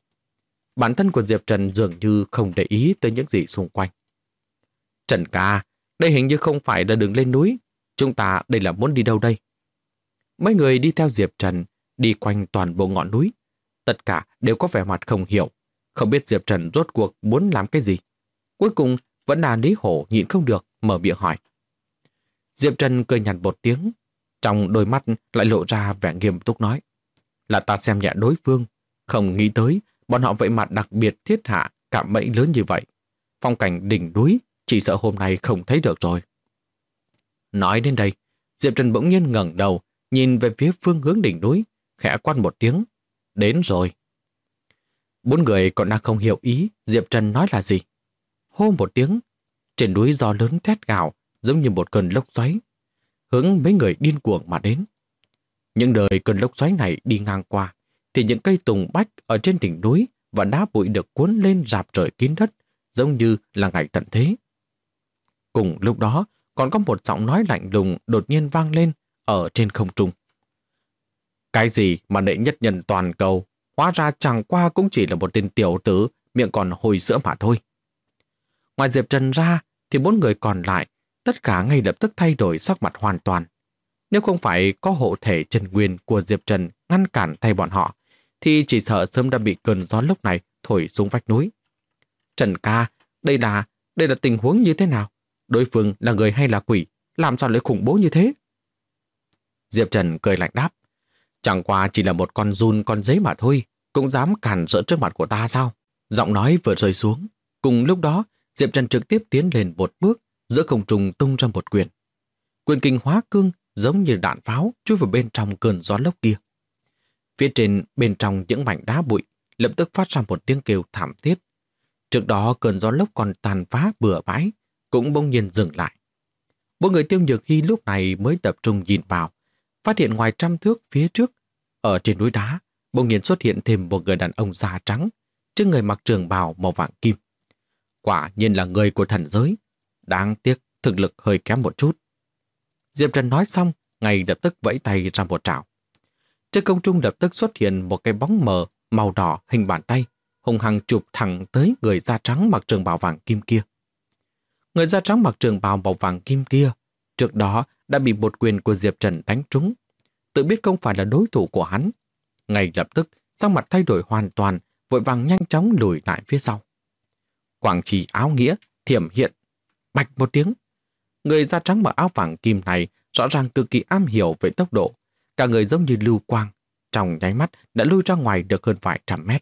Bản thân của Diệp Trần dường như không để ý tới những gì xung quanh. Trần ca, đây hình như không phải là đường lên núi. Chúng ta đây là muốn đi đâu đây? Mấy người đi theo Diệp Trần, đi quanh toàn bộ ngọn núi. Tất cả đều có vẻ mặt không hiểu, không biết Diệp Trần rốt cuộc muốn làm cái gì. Cuối cùng vẫn là Lý Hổ nhịn không được, mở miệng hỏi. Diệp Trần cười nhạt một tiếng, trong đôi mắt lại lộ ra vẻ nghiêm túc nói. Là ta xem nhẹ đối phương, Không nghĩ tới, bọn họ vậy mà đặc biệt thiết hạ cạm bẫy lớn như vậy. Phong cảnh đỉnh núi chỉ sợ hôm nay không thấy được rồi. Nói đến đây, Diệp Trần bỗng nhiên ngẩng đầu, nhìn về phía phương hướng đỉnh núi, khẽ quát một tiếng. Đến rồi. Bốn người còn đang không hiểu ý Diệp Trần nói là gì. Hô một tiếng, trên núi gió lớn thét gào, giống như một cơn lốc xoáy, hướng mấy người điên cuồng mà đến. Những đời cơn lốc xoáy này đi ngang qua, thì những cây tùng bách ở trên đỉnh núi và đá bụi được cuốn lên rạp trời kín đất, giống như là ngày tận thế. Cùng lúc đó, còn có một giọng nói lạnh lùng đột nhiên vang lên ở trên không trung. Cái gì mà đệ nhất nhân toàn cầu, hóa ra chẳng qua cũng chỉ là một tên tiểu tử, miệng còn hôi sữa mà thôi. Ngoài Diệp Trần ra, thì bốn người còn lại, tất cả ngay lập tức thay đổi sắc mặt hoàn toàn. Nếu không phải có hộ thể chân nguyên của Diệp Trần ngăn cản thay bọn họ, thì chỉ sợ sớm đã bị cơn gió lốc này thổi xuống vách núi. Trần ca, đây là tình huống như thế nào? Đối phương là người hay là quỷ? Làm sao lại khủng bố như thế? Diệp Trần cười lạnh đáp. Chẳng qua chỉ là một con giun con giấy mà thôi, cũng dám cản rỡ trước mặt của ta sao? Giọng nói vừa rơi xuống. Cùng lúc đó, Diệp Trần trực tiếp tiến lên một bước, giữa không trung tung ra một quyền. Quyền kinh hóa cương giống như đạn pháo chui vào bên trong cơn gió lốc kia. Phía trên bên trong những mảnh đá bụi lập tức phát ra một tiếng kêu thảm thiết. Trước đó cơn gió lốc còn tàn phá bừa bãi, cũng bỗng nhiên dừng lại. Bốn người Tiêu Nhược Hy lúc này mới tập trung nhìn vào, phát hiện ngoài 100 thước phía trước, ở trên núi đá, bỗng nhiên xuất hiện thêm một người đàn ông da trắng, trên người mặc trường bào màu vàng kim. Quả nhiên là người của thần giới, đáng tiếc thực lực hơi kém một chút. Diệp Trần nói xong, ngay lập tức vẫy tay ra một trảo. Trên không trung lập tức xuất hiện một cái bóng mờ màu đỏ hình bàn tay, hung hăng chụp thẳng tới người da trắng mặc trường bào vàng kim kia. Người da trắng mặc trường bào màu vàng kim kia, trước đó đã bị một quyền của Diệp Trần đánh trúng, tự biết không phải là đối thủ của hắn. Ngay lập tức, sắc mặt thay đổi hoàn toàn, vội vàng nhanh chóng lùi lại phía sau. Quảng trì áo nghĩa, thiểm hiện, bạch một tiếng. Người da trắng mặc áo vàng kim này rõ ràng cực kỳ am hiểu về tốc độ, cả người giống như lưu quang, trong nháy mắt đã lui ra ngoài được hơn vài trăm mét.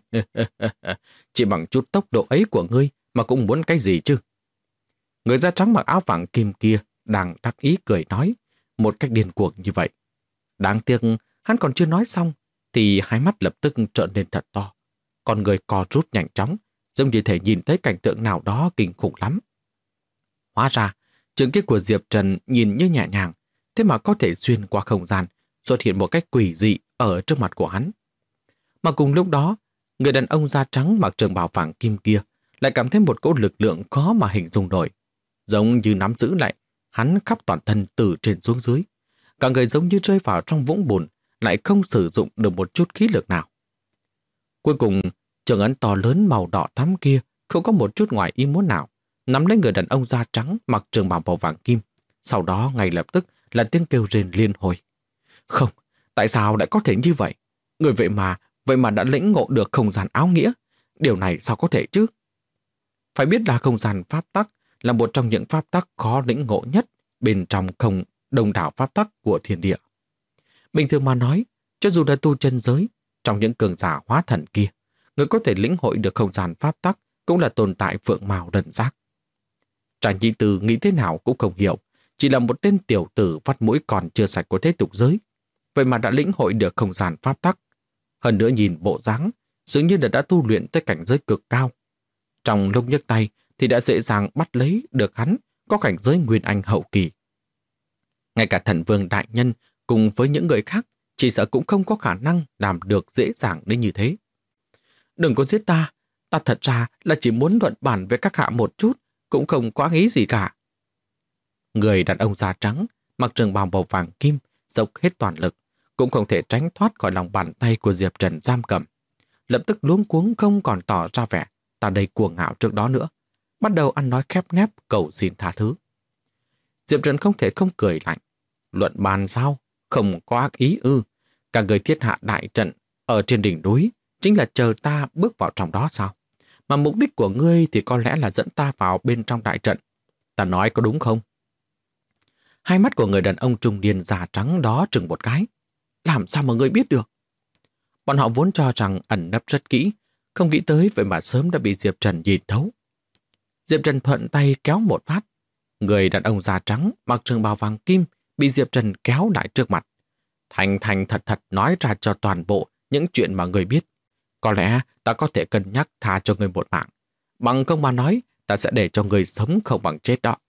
Chỉ bằng chút tốc độ ấy của ngươi mà cũng muốn cái gì chứ? Người da trắng mặc áo vàng kim kia đang đắc ý cười nói, một cách điên cuồng như vậy. Đáng tiếc hắn còn chưa nói xong, thì hai mắt lập tức trợn lên thật to. Con người co rút nhanh chóng, giống như thể nhìn thấy cảnh tượng nào đó kinh khủng lắm. Hóa ra, trường kia của Diệp Trần nhìn như nhẹ nhàng, thế mà có thể xuyên qua không gian, xuất hiện một cách quỷ dị ở trước mặt của hắn. Mà cùng lúc đó, người đàn ông da trắng mặc trường bào vàng kim kia lại cảm thấy một cỗ lực lượng khó mà hình dung nổi, giống như nắm giữ lại hắn khắp toàn thân từ trên xuống dưới. Cả người giống như rơi vào trong vũng bùn, lại không sử dụng được một chút khí lực nào. Cuối cùng, trường ấn to lớn màu đỏ thắm kia không có một chút ngoài ý muốn nào, nắm lấy người đàn ông da trắng mặc trường bào màu vàng kim. Sau đó ngay lập tức là tiếng kêu rên liên hồi. Không, tại sao lại có thể như vậy? Người vậy mà đã lĩnh ngộ được không gian áo nghĩa. Điều này sao có thể chứ? Phải biết là không gian pháp tắc là một trong những pháp tắc khó lĩnh ngộ nhất bên trong không đông đảo pháp tắc của thiên địa. Bình thường mà nói, cho dù là tu chân giới, trong những cường giả hóa thần kia, người có thể lĩnh hội được không gian pháp tắc cũng là tồn tại phượng mào đần giác. Trần Nhi Từ nghĩ thế nào cũng không hiểu, chỉ là một tên tiểu tử vắt mũi còn chưa sạch của thế tục giới, vậy mà đã lĩnh hội được không gian pháp tắc. Hơn nữa nhìn bộ dáng, dường như là đã tu luyện tới cảnh giới cực cao. Trong lúc nhấc tay thì đã dễ dàng bắt lấy được hắn có cảnh giới nguyên anh hậu kỳ. Ngay cả thần vương đại nhân cùng với những người khác chỉ sợ cũng không có khả năng làm được dễ dàng đến như thế. Đừng có giết ta, ta thật ra là chỉ muốn luận bàn với các hạ một chút, cũng không có ý gì cả. Người đàn ông da trắng, mặc trường bào màu vàng kim, dốc hết toàn lực, cũng không thể tránh thoát khỏi lòng bàn tay của Diệp Trần giam cầm. Lập tức luống cuống không còn tỏ ra vẻ ta đây cuồng ngạo trước đó nữa, bắt đầu ăn nói khép nép cầu xin tha thứ. Diệp Trần không thể không cười lạnh. Luận bàn sao? Không có ác ý ư? Cả người thiết hạ đại trận ở trên đỉnh núi chính là chờ ta bước vào trong đó sao? Mà mục đích của ngươi thì có lẽ là dẫn ta vào bên trong đại trận. Ta nói có đúng không? Hai mắt của người đàn ông trung niên da trắng đó trừng một cái. Làm sao mà ngươi biết được? Bọn họ vốn cho rằng ẩn nấp rất kỹ, không nghĩ tới vậy mà sớm đã bị Diệp Trần nhìn thấu. Diệp Trần thuận tay kéo một phát. Người đàn ông da trắng mặc trường bào vàng kim bị Diệp Trần kéo lại trước mặt. Thành thành thật thật nói ra cho toàn bộ những chuyện mà người biết. Có lẽ ta có thể cân nhắc tha cho người một mạng. Bằng không mà nói, ta sẽ để cho người sống không bằng chết đó.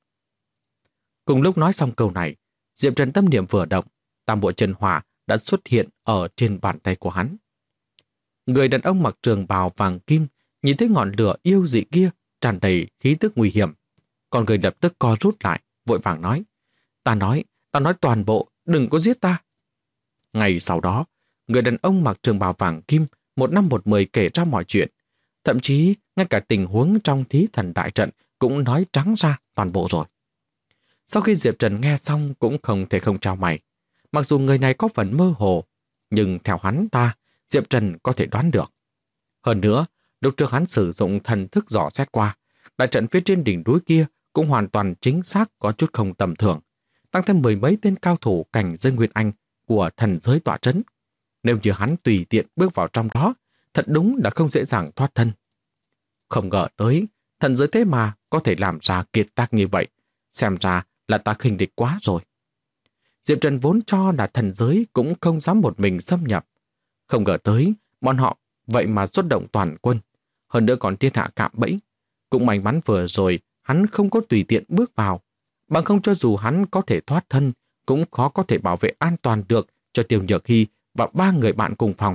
Cùng lúc nói xong câu này, Diệp Trần tâm niệm vừa động, tam bộ chân hỏa đã xuất hiện ở trên bàn tay của hắn. Người đàn ông mặc trường bào vàng kim nhìn thấy ngọn lửa yêu dị kia tràn đầy khí tức nguy hiểm. Còn người lập tức co rút lại, vội vàng nói: Ta nói toàn bộ, đừng có giết ta. Ngày sau đó, người đàn ông mặc trường bào vàng kim một năm một mười kể ra mọi chuyện. Thậm chí, ngay cả tình huống trong thí thần đại trận cũng nói trắng ra toàn bộ rồi. Sau khi Diệp Trần nghe xong cũng không thể không trao mày. Mặc dù người này có phần mơ hồ, nhưng theo hắn ta, Diệp Trần có thể đoán được. Hơn nữa, lúc trước hắn sử dụng thần thức dò xét qua, đại trận phía trên đỉnh núi kia cũng hoàn toàn chính xác có chút không tầm thường. Tăng thêm mười mấy tên cao thủ cảnh giới Nguyên Anh của thần giới tọa trấn. Nếu như hắn tùy tiện bước vào trong đó, thật đúng là không dễ dàng thoát thân. Không ngờ tới, thần giới thế mà có thể làm ra kiệt tác như vậy. Xem ra là ta khinh địch quá rồi. Diệp Trần vốn cho là thần giới cũng không dám một mình xâm nhập. Không ngờ tới, bọn họ vậy mà xuất động toàn quân. Hơn nữa còn thiên hạ cạm bẫy. Cũng may mắn vừa rồi, hắn không có tùy tiện bước vào. Bằng không cho dù hắn có thể thoát thân, cũng khó có thể bảo vệ an toàn được cho Tiêu Nhược Hy và 3 người bạn cùng phòng.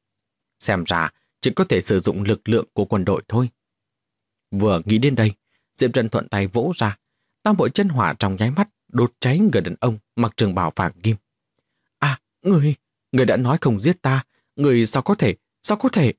Xem ra, chỉ có thể sử dụng lực lượng của quân đội thôi. Vừa nghĩ đến đây, Diệp Trần thuận tay vỗ ra. Tam bộ chân hỏa trong nháy mắt đốt cháy người đàn ông mặc trường bào vàng kim. À, người đã nói không giết ta, người sao có thể?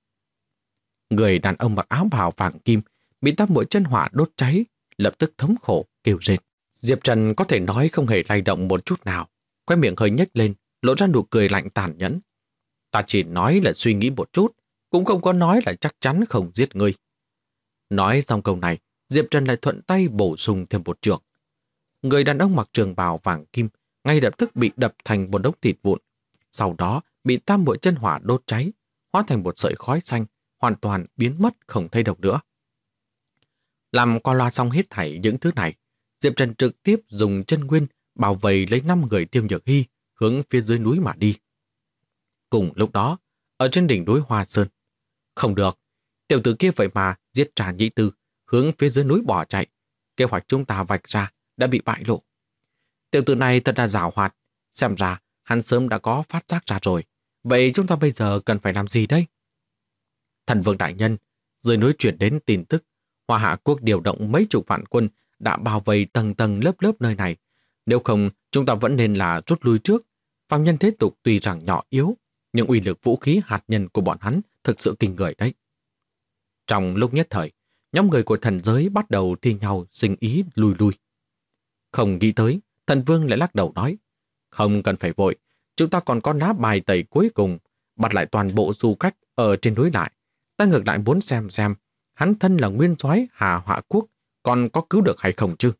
Người đàn ông mặc áo bào vàng kim bị tam bộ chân hỏa đốt cháy, lập tức thống khổ kêu rên. Diệp Trần có thể nói không hề lay động một chút nào, khóe miệng hơi nhếch lên, lộ ra nụ cười lạnh tàn nhẫn. Ta chỉ nói là suy nghĩ một chút, cũng không có nói là chắc chắn không giết ngươi. Nói xong câu này, Diệp Trần lại thuận tay bổ sung thêm một trường. Người đàn ông mặc trường bào vàng kim ngay lập tức bị đập thành một đống thịt vụn, sau đó bị tam bộ chân hỏa đốt cháy, hóa thành một sợi khói xanh, hoàn toàn biến mất không thấy đâu nữa. Làm qua loa xong hết thảy những thứ này, Diệp Trần trực tiếp dùng chân nguyên bảo vệ lấy 5 người Tiêu Nhược Hy hướng phía dưới núi mà đi. Cùng lúc đó, ở trên đỉnh núi Hoa Sơn, không được, tiểu tử kia vậy mà giết Trà Nhĩ Tư, hướng phía dưới núi bỏ chạy. Kế hoạch chúng ta vạch ra đã bị bại lộ. Tiểu tử này thật là giàu hoạt, xem ra hắn sớm đã có phát giác ra rồi. Vậy chúng ta bây giờ cần phải làm gì đây? Thần Vương đại nhân, dưới núi chuyển đến tin tức, Hoa Hạ quốc điều động mấy chục vạn quân đã bao vây tầng tầng lớp lớp nơi này. Nếu không, chúng ta vẫn nên là rút lui trước. Phàm nhân thế tục tuy rằng nhỏ yếu, nhưng uy lực vũ khí hạt nhân của bọn hắn thực sự kinh người đấy. Trong lúc nhất thời, nhóm người của thần giới bắt đầu thi nhau sinh ý lui lui. Không nghĩ tới, thần vương lại lắc đầu nói, không cần phải vội, chúng ta còn có lá bài tẩy cuối cùng, bắt lại toàn bộ du khách ở trên núi lại. Ta ngược lại muốn xem hắn thân là nguyên soái Hà Họa quốc, còn có cứu được hay không chứ?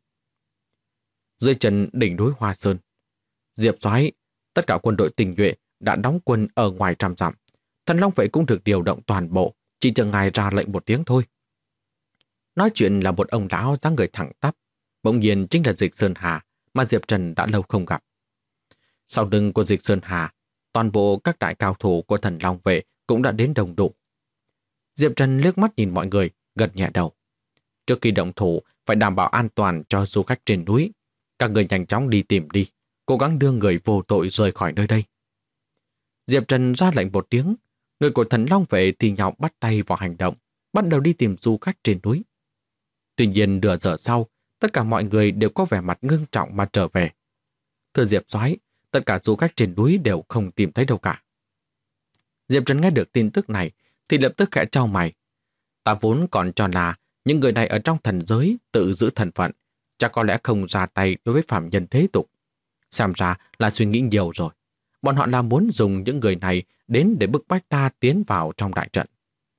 Dưới chân đỉnh núi Hoa Sơn, Diệp soái, tất cả quân đội tình nhuệ đã đóng quân ở ngoài 100 dặm. Thần Long vệ cũng được điều động toàn bộ, chỉ chờ ngài ra lệnh một tiếng thôi. Nói chuyện là một ông lão dáng người thẳng tắp, bỗng nhiên chính là Dịch Sơn Hà mà Diệp Trần đã lâu không gặp. Sau lưng của Dịch Sơn Hà, toàn bộ các đại cao thủ của Thần Long vệ cũng đã đến đồng đủ. Diệp Trần liếc mắt nhìn mọi người, gật nhẹ đầu. Trước khi động thủ, phải đảm bảo an toàn cho du khách trên núi. Các người nhanh chóng đi tìm đi, cố gắng đưa người vô tội rời khỏi nơi đây. Diệp Trần ra lệnh một tiếng, người của Thần Long vệ thì nhau bắt tay vào hành động, bắt đầu đi tìm du khách trên núi. Tuy nhiên nửa giờ sau, tất cả mọi người đều có vẻ mặt ngưng trọng mà trở về. Thưa Diệp soái, tất cả du khách trên núi đều không tìm thấy đâu cả. Diệp Trần nghe được tin tức này thì lập tức khẽ chau mày. Ta vốn còn cho là những người này ở trong thần giới tự giữ thân phận, chắc có lẽ không ra tay đối với phạm nhân thế tục. Xem ra là suy nghĩ nhiều rồi. Bọn họ là muốn dùng những người này đến để bức bách ta tiến vào trong đại trận.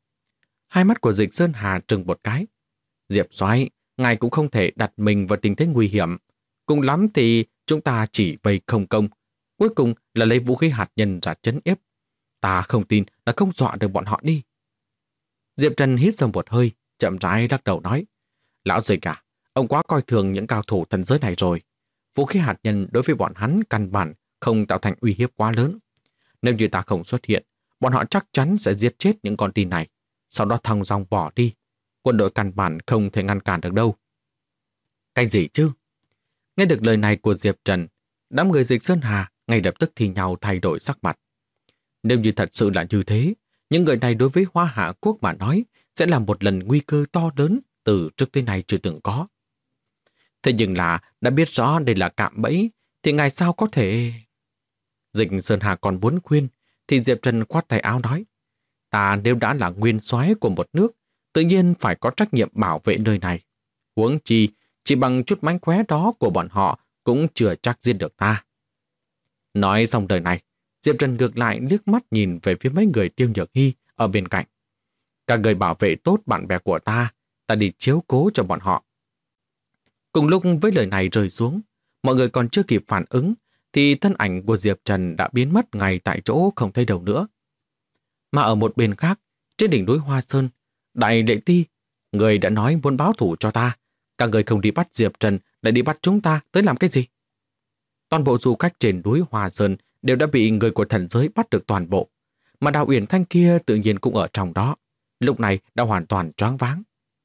Hai mắt của Dịch Sơn Hà trừng một cái. Diệp soái, ngài cũng không thể đặt mình vào tình thế nguy hiểm. Cùng lắm thì chúng ta chỉ vây không công. Cuối cùng là lấy vũ khí hạt nhân ra trấn ép. Ta không tin ta không dọa được bọn họ đi. Diệp Trần hít sâu một hơi, chậm rãi lắc đầu nói. Lão Dịch à, ông quá coi thường những cao thủ thần giới này rồi. Vũ khí hạt nhân đối với bọn hắn căn bản không tạo thành uy hiếp quá lớn. Nếu như ta không xuất hiện, bọn họ chắc chắn sẽ giết chết những con tin này, sau đó thong dong bỏ đi. Quân đội căn bản không thể ngăn cản được đâu. Cái gì chứ? Nghe được lời này của Diệp Trần, đám người Dịch Sơn Hà ngay lập tức thì nhau thay đổi sắc mặt. Nếu như thật sự là như thế, những người này đối với Hoa Hạ Quốc mà nói sẽ là một lần nguy cơ to lớn từ trước tới nay chưa từng có. Thế nhưng là đã biết rõ đây là cạm bẫy, thì ngài sao có thể... Dịch Sơn Hà còn muốn khuyên, thì Diệp Trần khoát tay áo nói. Ta nếu đã là nguyên soái của một nước, tự nhiên phải có trách nhiệm bảo vệ nơi này. Huống chi, chỉ bằng chút mánh khóe đó của bọn họ cũng chưa chắc giết được ta. Nói xong đời này, Diệp Trần ngược lại liếc mắt nhìn về phía mấy người Tiêu Nhược Hy ở bên cạnh. Các người bảo vệ tốt bạn bè của ta, ta đi chiếu cố cho bọn họ. Cùng lúc với lời này rơi xuống, mọi người còn chưa kịp phản ứng, thì thân ảnh của Diệp Trần đã biến mất ngay tại chỗ không thấy đâu nữa. Mà ở một bên khác, trên đỉnh núi Hoa Sơn, Đại Lệ Ti, người đã nói muốn báo thù cho ta. Các người không đi bắt Diệp Trần, lại đi bắt chúng ta tới làm cái gì? Toàn bộ du khách trên núi Hoa Sơn đều đã bị người của thần giới bắt được toàn bộ. Mà Đào Uyển Thanh kia tự nhiên cũng ở trong đó. Lúc này đã hoàn toàn choáng váng.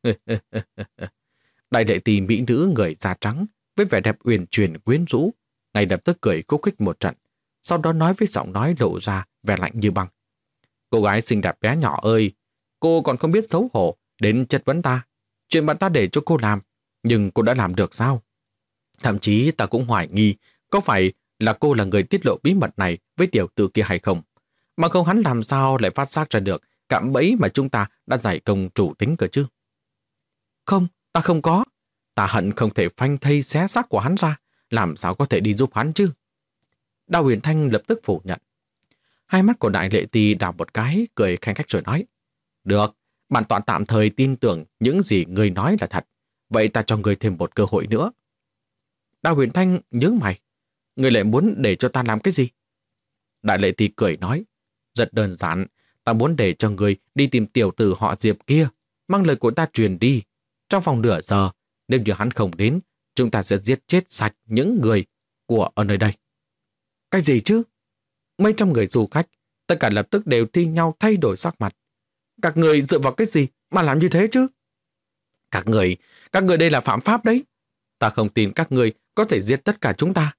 Đại Lệ Ti mỹ nữ người da trắng với vẻ đẹp uyển chuyển quyến rũ, ngay lập tức cười khúc khích một trận, sau đó nói với giọng nói lộ ra vẻ lạnh như băng. Cô gái xinh đẹp bé nhỏ ơi, cô còn không biết xấu hổ đến chất vấn ta. Chuyện bạn ta để cho cô làm, nhưng cô đã làm được sao? Thậm chí ta cũng hoài nghi có phải là cô là người tiết lộ bí mật này với tiểu tử kia hay không. Mà không hắn làm sao lại phát giác ra được cạm bẫy mà chúng ta đã giải công chủ tính cơ chứ? Không, ta không có. Ta hận không thể phanh thây xé xác của hắn ra, làm sao có thể đi giúp hắn chứ? Đào Huyền Thanh lập tức phủ nhận. Hai mắt của Đại Lệ Ti đảo một cái, cười khanh khách rồi nói. Được, bản tọa tạm thời tin tưởng những gì người nói là thật. Vậy ta cho người thêm một cơ hội nữa. Đào Huyền Thanh nhớ mày. Người lại muốn để cho ta làm cái gì? Đại Lệ Ti cười nói. Rất đơn giản, ta muốn để cho người đi tìm tiểu tử họ Diệp kia, mang lời của ta truyền đi. Trong vòng nửa giờ, nếu như hắn không đến, chúng ta sẽ giết chết sạch những người của ở nơi đây. Cái gì chứ? Mấy trăm người du khách, tất cả lập tức đều thi nhau thay đổi sắc mặt. Các người dựa vào cái gì mà làm như thế chứ? Các người đây là phạm pháp đấy. Ta không tin các người có thể giết tất cả chúng ta.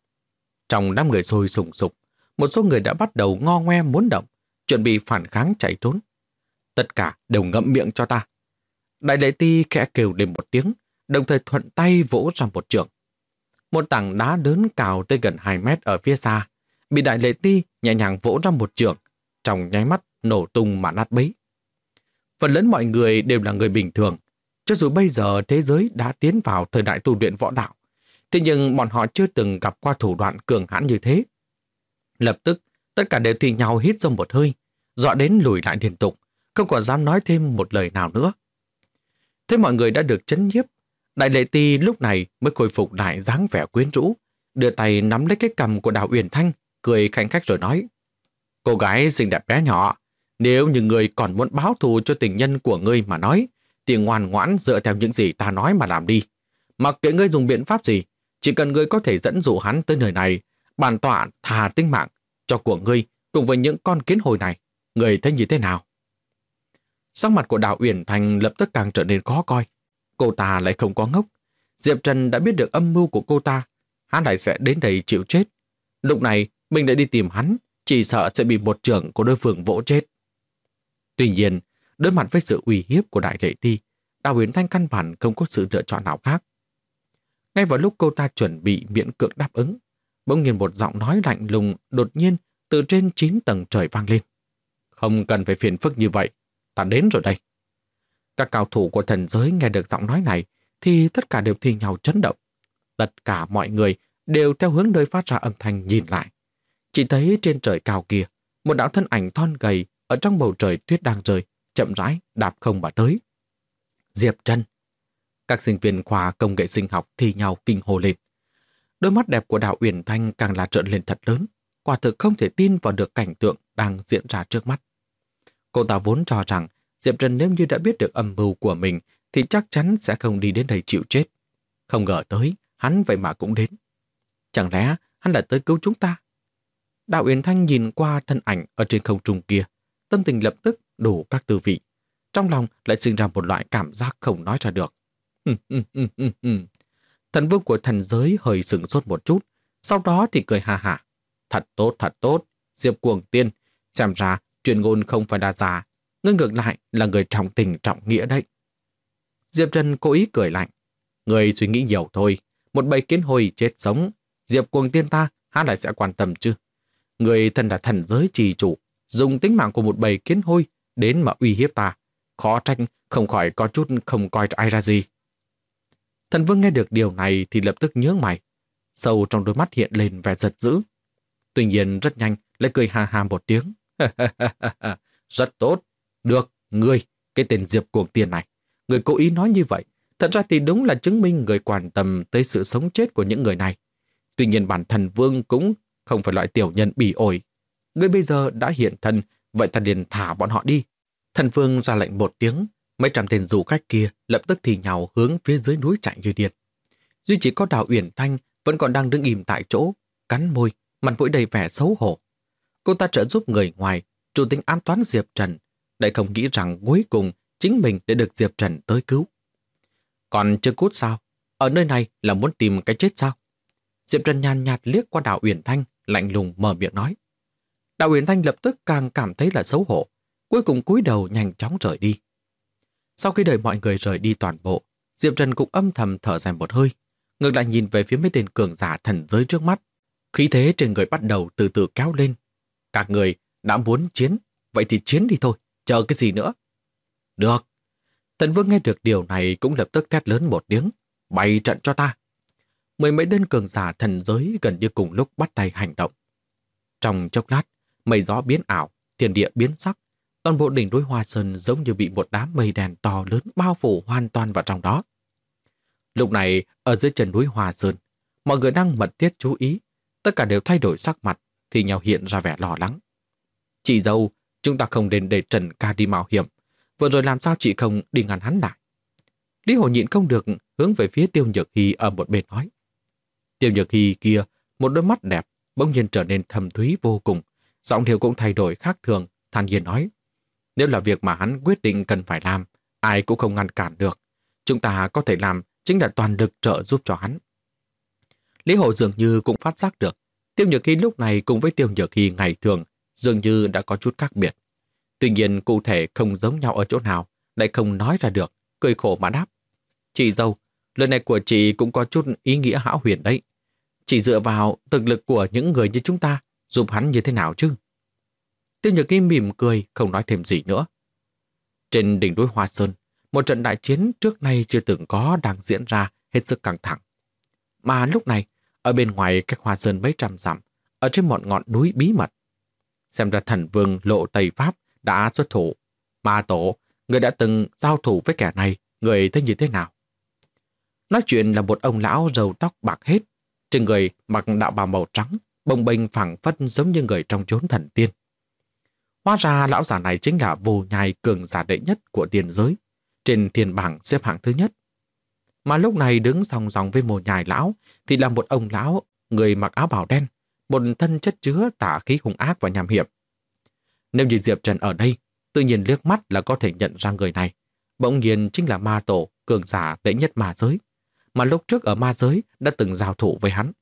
Trong đám người sôi sùng sục, một số người đã bắt đầu ngo ngoe muốn động, chuẩn bị phản kháng chạy trốn. Tất cả đều ngậm miệng cho ta. Đại Lệ Ti khẽ kêu lên một tiếng, đồng thời thuận tay vỗ ra một chưởng. Một tảng đá lớn cao tới gần 2 mét ở phía xa, bị Đại Lệ Ti nhẹ nhàng vỗ ra một chưởng, trong nháy mắt nổ tung mà nát bấy. Phần lớn mọi người đều là người bình thường, cho dù bây giờ thế giới đã tiến vào thời đại tu luyện võ đạo, thế nhưng bọn họ chưa từng gặp qua thủ đoạn cường hãn như thế. Lập tức, tất cả đều thì nhau hít sâu một hơi, dọa đến lùi lại liên tục, không còn dám nói thêm một lời nào nữa. Thế mọi người đã được chấn nhiếp, Đại Lệ Ti lúc này mới khôi phục lại dáng vẻ quyến rũ, đưa tay nắm lấy cái cằm của Đào Uyển Thanh, cười khanh khách rồi nói. Cô gái xinh đẹp bé nhỏ, nếu như người còn muốn báo thù cho tình nhân của ngươi mà nói, thì ngoan ngoãn dựa theo những gì ta nói mà làm đi. Mặc kệ ngươi dùng biện pháp gì, chỉ cần ngươi có thể dẫn dụ hắn tới nơi này, bản tọa thà tính mạng cho của ngươi cùng với những con kiến hồi này. Ngươi thấy như thế nào? Sắc mặt của Đào Uyển Thanh lập tức càng trở nên khó coi. Cô ta lại không có ngốc. Diệp Trần đã biết được âm mưu của cô ta, hắn lại sẽ đến đây chịu chết. Lúc này mình lại đi tìm hắn, chỉ sợ sẽ bị một chưởng của đối phương vỗ chết. Tuy nhiên, đối mặt với sự uy hiếp của Đại Lệ Ti, Đào Uyển Thanh căn bản không có sự lựa chọn nào khác. Ngay vào lúc cô ta chuẩn bị miễn cưỡng đáp ứng, bỗng nhiên một giọng nói lạnh lùng đột nhiên từ trên 9 tầng trời vang lên. Không cần phải phiền phức như vậy, ta đến rồi đây. Các cao thủ của thần giới nghe được giọng nói này thì tất cả đều thi nhau chấn động. Tất cả mọi người đều theo hướng nơi phát ra âm thanh nhìn lại. Chỉ thấy trên trời cao kia, một đạo thân ảnh thon gầy ở trong bầu trời tuyết đang rơi, chậm rãi đạp không mà tới. Diệp Trần. Các sinh viên khoa công nghệ sinh học thi nhau kinh hô lên. Đôi mắt đẹp của Đào Uyển Thanh càng là trợn lên thật lớn, quả thực không thể tin vào được cảnh tượng đang diễn ra trước mắt. Cô ta vốn cho rằng Diệp Trần nếu như đã biết được âm mưu của mình thì chắc chắn sẽ không đi đến đây chịu chết. Không ngờ tới, hắn vậy mà cũng đến. Chẳng lẽ hắn là tới cứu chúng ta? Đào Uyển Thanh nhìn qua thân ảnh ở trên không trung kia, tâm tình lập tức đủ các tư vị. Trong lòng lại sinh ra một loại cảm giác không nói ra được. Thần vương của thần giới hơi sửng sốt một chút, sau đó thì cười ha hả. Thật tốt, Diệp Cuồng Tiên, xem ra truyền ngôn không phải là giả, ngươi ngược lại là người trọng tình trọng nghĩa đấy. Diệp Trần cố ý cười lạnh. Người suy nghĩ nhiều thôi, một bầy kiến hôi chết sống, Diệp Cuồng Tiên ta há lại sẽ quan tâm chứ. Người thân là thần giới trì chủ, dùng tính mạng của một bầy kiến hôi đến mà uy hiếp ta. Khó trách không khỏi có chút không coi ai ra gì. Thần vương nghe được điều này thì lập tức nhướng mày. Sâu trong đôi mắt hiện lên vẻ giận dữ. Tuy nhiên rất nhanh lại cười ha ha một tiếng. Rất tốt. Được, ngươi, cái tên Diệp Cuồng Tiên này. Người cố ý nói như vậy. Thật ra thì đúng là chứng minh người quan tâm tới sự sống chết của những người này. Tuy nhiên bản thần vương cũng không phải loại tiểu nhân bỉ ổi. Ngươi bây giờ đã hiện thân, vậy ta liền thả bọn họ đi. Thần vương ra lệnh một tiếng, mấy trăm tên du khách kia lập tức thì nhào hướng phía dưới núi chạy như điên. Duy chỉ có Đào Uyển Thanh vẫn còn đang đứng im tại chỗ, cắn môi, mặt mũi đầy vẻ xấu hổ. Cô ta trợ giúp người ngoài, chủ tính ám toán Diệp Trần, lại không nghĩ rằng cuối cùng chính mình để được Diệp Trần tới cứu. Còn chưa cút sao? Ở nơi này là muốn tìm cái chết sao? Diệp Trần nhàn nhạt liếc qua Đào Uyển Thanh, lạnh lùng mở miệng nói. Đào Uyển Thanh lập tức càng cảm thấy là xấu hổ, cuối cùng cúi đầu nhanh chóng rời đi. Sau khi đợi mọi người rời đi toàn bộ, Diệp Trần cũng âm thầm thở dài một hơi, ngược lại nhìn về phía mấy tên cường giả thần giới trước mắt. Khí thế trên người bắt đầu từ từ kéo lên. Các người đã muốn chiến, vậy thì chiến đi thôi, chờ cái gì nữa? Được. Thần vương nghe được điều này cũng lập tức thét lớn một tiếng, bày trận cho ta. Mười mấy tên cường giả thần giới gần như cùng lúc bắt tay hành động. Trong chốc lát, mây gió biến ảo, thiên địa biến sắc, toàn bộ đỉnh núi Hoa Sơn giống như bị một đám mây đen to lớn bao phủ hoàn toàn vào trong đó. Lúc này, ở dưới chân núi Hoa Sơn, mọi người đang mật thiết chú ý, tất cả đều thay đổi sắc mặt, thì nhau hiện ra vẻ lo lắng. Chị dâu, chúng ta không nên để Trần ca đi mạo hiểm, vừa rồi làm sao chị không đi ngăn hắn lại? Lý Hổ nhịn không được hướng về phía Tiêu Nhược Hy ở một bên nói. Tiêu Nhược Hy kia, một đôi mắt đẹp, bỗng nhiên trở nên thâm thúy vô cùng, giọng điệu cũng thay đổi khác thường, thản nhiên nói. Nếu là việc mà hắn quyết định cần phải làm, ai cũng không ngăn cản được. Chúng ta có thể làm chính là toàn lực trợ giúp cho hắn. Lý Hổ dường như cũng phát giác được, Tiêu Nhược Hy lúc này cùng với Tiêu Nhược Hy ngày thường dường như đã có chút khác biệt. Tuy nhiên cụ thể không giống nhau ở chỗ nào, lại không nói ra được, cười khổ mà đáp. Chị dâu, lời này của chị cũng có chút ý nghĩa hão huyền đấy. Chỉ dựa vào thực lực của những người như chúng ta, giúp hắn như thế nào chứ? Tiêu Nhược Hy mỉm cười, không nói thêm gì nữa. Trên đỉnh núi Hoa Sơn, một trận đại chiến trước nay chưa từng có đang diễn ra hết sức căng thẳng. Mà lúc này, ở bên ngoài cách Hoa Sơn mấy trăm dặm, ở trên một ngọn núi bí mật, xem ra thần vương Lộ Tây Pháp đã xuất thủ. Ma tổ, người đã từng giao thủ với kẻ này, người thấy như thế nào? Nói chuyện là một ông lão râu tóc bạc hết, trên người mặc đạo bào màu trắng, bồng bềnh phảng phất giống như người trong chốn thần tiên. Hóa ra lão già này chính là Vô Nhai cường giả đệ nhất của tiền giới, trên thiên bảng xếp hạng thứ nhất. Mà lúc này đứng song song với Vô Nhai lão thì là một ông lão, người mặc áo bào đen, một thân chất chứa tà khí hung ác và nham hiểm. Nếu như Diệp Trần ở đây, tự nhiên liếc mắt là có thể nhận ra người này. Bỗng nhiên chính là ma tổ, cường giả đệ nhất ma giới, mà lúc trước ở ma giới đã từng giao thủ với hắn.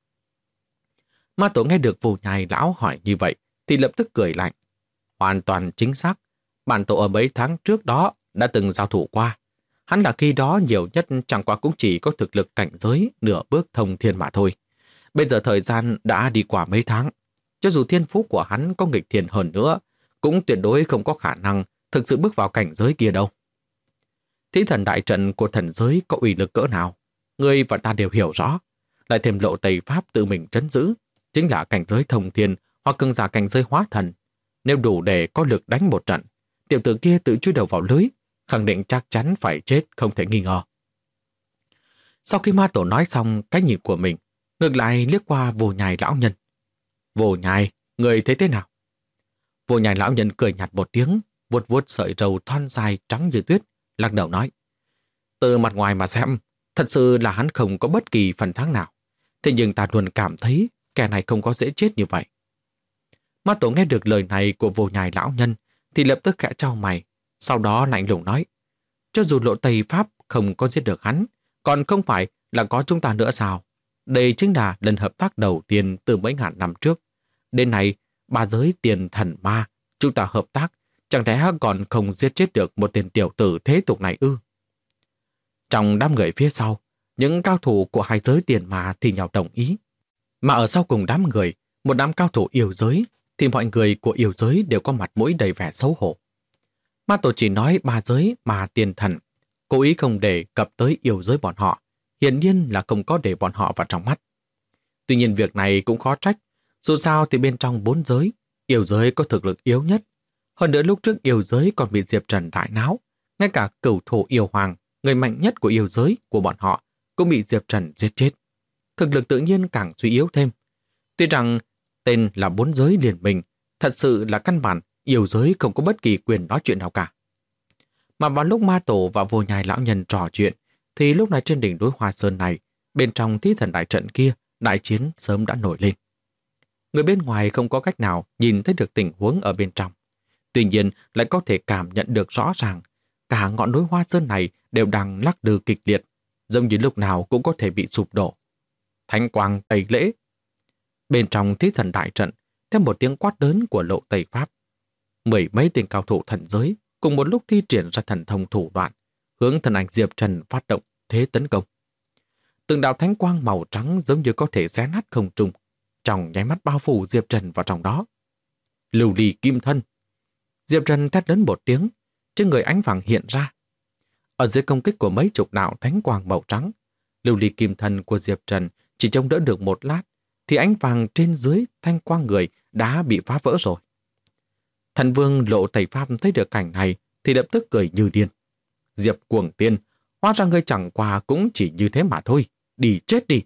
Ma tổ nghe được Vô Nhai lão hỏi như vậy thì lập tức cười lạnh. Hoàn toàn chính xác, bản tổ ở mấy tháng trước đó đã từng giao thủ qua. Hắn là khi đó nhiều nhất chẳng qua cũng chỉ có thực lực cảnh giới nửa bước thông thiên mà thôi. Bây giờ thời gian đã đi qua mấy tháng, cho dù thiên phú của hắn có nghịch thiên hơn nữa, cũng tuyệt đối không có khả năng thực sự bước vào cảnh giới kia đâu. Thí thần đại trận của thần giới có uy lực cỡ nào, người và ta đều hiểu rõ. Lại thêm Lộ Tây Pháp tự mình trấn giữ, chính là cảnh giới thông thiên hoặc cường giả cảnh giới hóa thần. Nếu đủ để có lực đánh một trận, tiểu tử kia tự chui đầu vào lưới, khẳng định chắc chắn phải chết không thể nghi ngờ. Sau khi ma tổ nói xong cái nhìn của mình, ngược lại liếc qua Vô Nhai lão nhân. Vô Nhai, người thấy thế nào? Vô Nhai lão nhân cười nhạt một tiếng, vuốt vuốt sợi râu thon dài trắng như tuyết, lắc đầu nói. Từ mặt ngoài mà xem, thật sự là hắn không có bất kỳ phần thắng nào. Thế nhưng ta luôn cảm thấy kẻ này không có dễ chết như vậy. Ma Tổ nghe được lời này của Vô Nhai lão nhân thì lập tức khẽ chau mày, sau đó lạnh lùng nói. Cho dù Lộ Tây Pháp không có giết được hắn, còn không phải là có chúng ta nữa sao? Đây chính là lần hợp tác đầu tiên từ mấy ngàn năm trước. Đến nay, ba giới tiền thần ma, chúng ta hợp tác, chẳng lẽ còn không giết chết được một tên tiểu tử thế tục này ư? Trong đám người phía sau, những cao thủ của hai giới tiền ma thì nhau đồng ý. Mà ở sau cùng đám người, một đám cao thủ yêu giới, thì mọi người của yêu giới đều có mặt mũi đầy vẻ xấu hổ. Ma Tổ chỉ nói ba giới mà tiền thần, cố ý không để cập tới yêu giới bọn họ, hiển nhiên là không có để bọn họ vào trong mắt. Tuy nhiên việc này cũng khó trách, dù sao thì bên trong bốn giới, yêu giới có thực lực yếu nhất. Hơn nữa lúc trước yêu giới còn bị Diệp Trần đại náo, ngay cả cửu thủ yêu hoàng, người mạnh nhất của yêu giới của bọn họ, cũng bị Diệp Trần giết chết. Thực lực tự nhiên càng suy yếu thêm. Tuy rằng tên là bốn giới liền mình, thật sự là căn bản yêu giới không có bất kỳ quyền nói chuyện nào cả. Mà vào lúc Ma Tổ và Vô Nhai lão nhân trò chuyện, thì lúc này trên đỉnh núi Hoa Sơn này, bên trong Thí Thần đại trận kia, đại chiến sớm đã nổi lên. Người bên ngoài không có cách nào nhìn thấy được tình huống ở bên trong. Tuy nhiên lại có thể cảm nhận được rõ ràng cả ngọn núi Hoa Sơn này đều đang lắc lư kịch liệt, giống như lúc nào cũng có thể bị sụp đổ. Thánh quang tẩy lễ. Bên trong Thí Thần đại trận, theo một tiếng quát lớn của Lộ Tây Pháp, mười mấy tên cao thủ thần giới cùng một lúc thi triển ra thần thông thủ đoạn, hướng thần ảnh Diệp Trần phát động thế tấn công. Từng đạo thánh quang màu trắng giống như có thể xé nát không trung, trong nháy mắt bao phủ Diệp Trần vào trong đó. Lưu ly kim thân. Diệp Trần thét lớn một tiếng, trên người ánh vàng hiện ra. Ở dưới công kích của mấy chục đạo thánh quang màu trắng, lưu ly kim thân của Diệp Trần chỉ chống đỡ được một lát, thì ánh vàng trên dưới thanh quang người đã bị phá vỡ rồi. Thần vương Lộ Tây Pháp thấy được cảnh này thì lập tức cười như điên. Diệp Cuồng Tiên, hóa ra ngươi chẳng qua cũng chỉ như thế mà thôi, đi chết đi.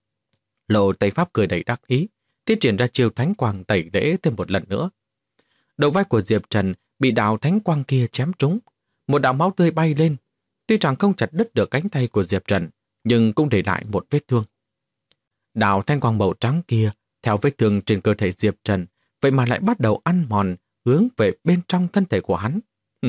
Lộ Tây Pháp cười đầy đắc ý, thiết triển ra chiêu thánh quang tẩy lễ thêm một lần nữa. Đầu vai của Diệp Trần bị đạo thánh quang kia chém trúng, một đạo máu tươi bay lên. Tuy rằng không chặt đứt được cánh tay của Diệp Trần, nhưng cũng để lại một vết thương. Đạo thanh quang màu trắng kia, theo vết thương trên cơ thể Diệp Trần, vậy mà lại bắt đầu ăn mòn, hướng về bên trong thân thể của hắn.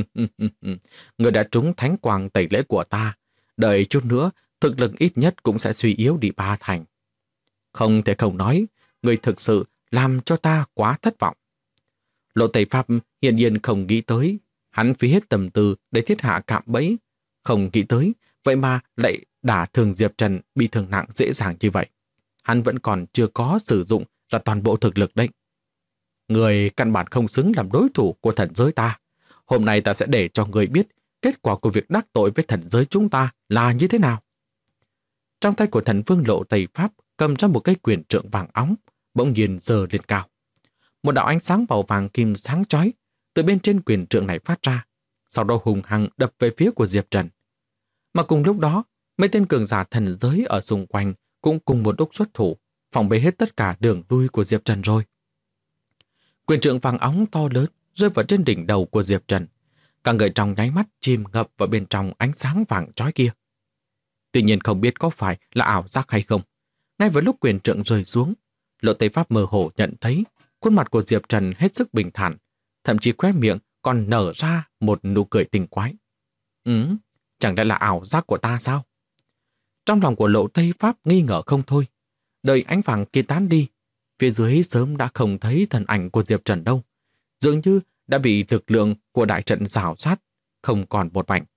Người đã trúng thánh quang tẩy lễ của ta, đợi chút nữa, thực lực ít nhất cũng sẽ suy yếu đi 3 thành. Không thể không nói, người thực sự làm cho ta quá thất vọng. Lộ Tây Pháp hiển nhiên không nghĩ tới, hắn phí hết tâm tư để thiết hạ cạm bẫy, không nghĩ tới, vậy mà lại đả thương Diệp Trần bị thương nặng dễ dàng như vậy. Hắn vẫn còn chưa có sử dụng ra toàn bộ thực lực đấy. Người căn bản không xứng làm đối thủ của thần giới ta. Hôm nay ta sẽ để cho người biết kết quả của việc đắc tội với thần giới chúng ta là như thế nào. Trong tay của thần vương Lộ Tây Pháp cầm ra một cây quyền trượng vàng óng, bỗng nhiên giơ lên cao. Một đạo ánh sáng màu vàng kim sáng chói từ bên trên quyền trượng này phát ra, sau đó hùng hăng đập về phía của Diệp Trần. Mà cùng lúc đó, mấy tên cường giả thần giới ở xung quanh cũng cùng một lúc xuất thủ, phòng bế hết tất cả đường lui của Diệp Trần rồi. Quyền trượng vàng óng to lớn rơi vào trên đỉnh đầu của Diệp Trần. Cả người trong nháy mắt chìm ngập vào bên trong ánh sáng vàng chói kia. Tuy nhiên không biết có phải là ảo giác hay không. Ngay vào lúc quyền trượng rơi xuống, Lộ Tây Pháp mơ hồ nhận thấy khuôn mặt của Diệp Trần hết sức bình thản, thậm chí khóe miệng còn nở ra một nụ cười tinh quái. Chẳng lẽ là ảo giác của ta sao? Trong lòng của Lộ Tây Pháp nghi ngờ không thôi. Đợi ánh vàng kia tán đi, phía dưới sớm đã không thấy thân ảnh của Diệp Trần đâu. Dường như đã bị lực lượng của đại trận rào sát, không còn một mảnh.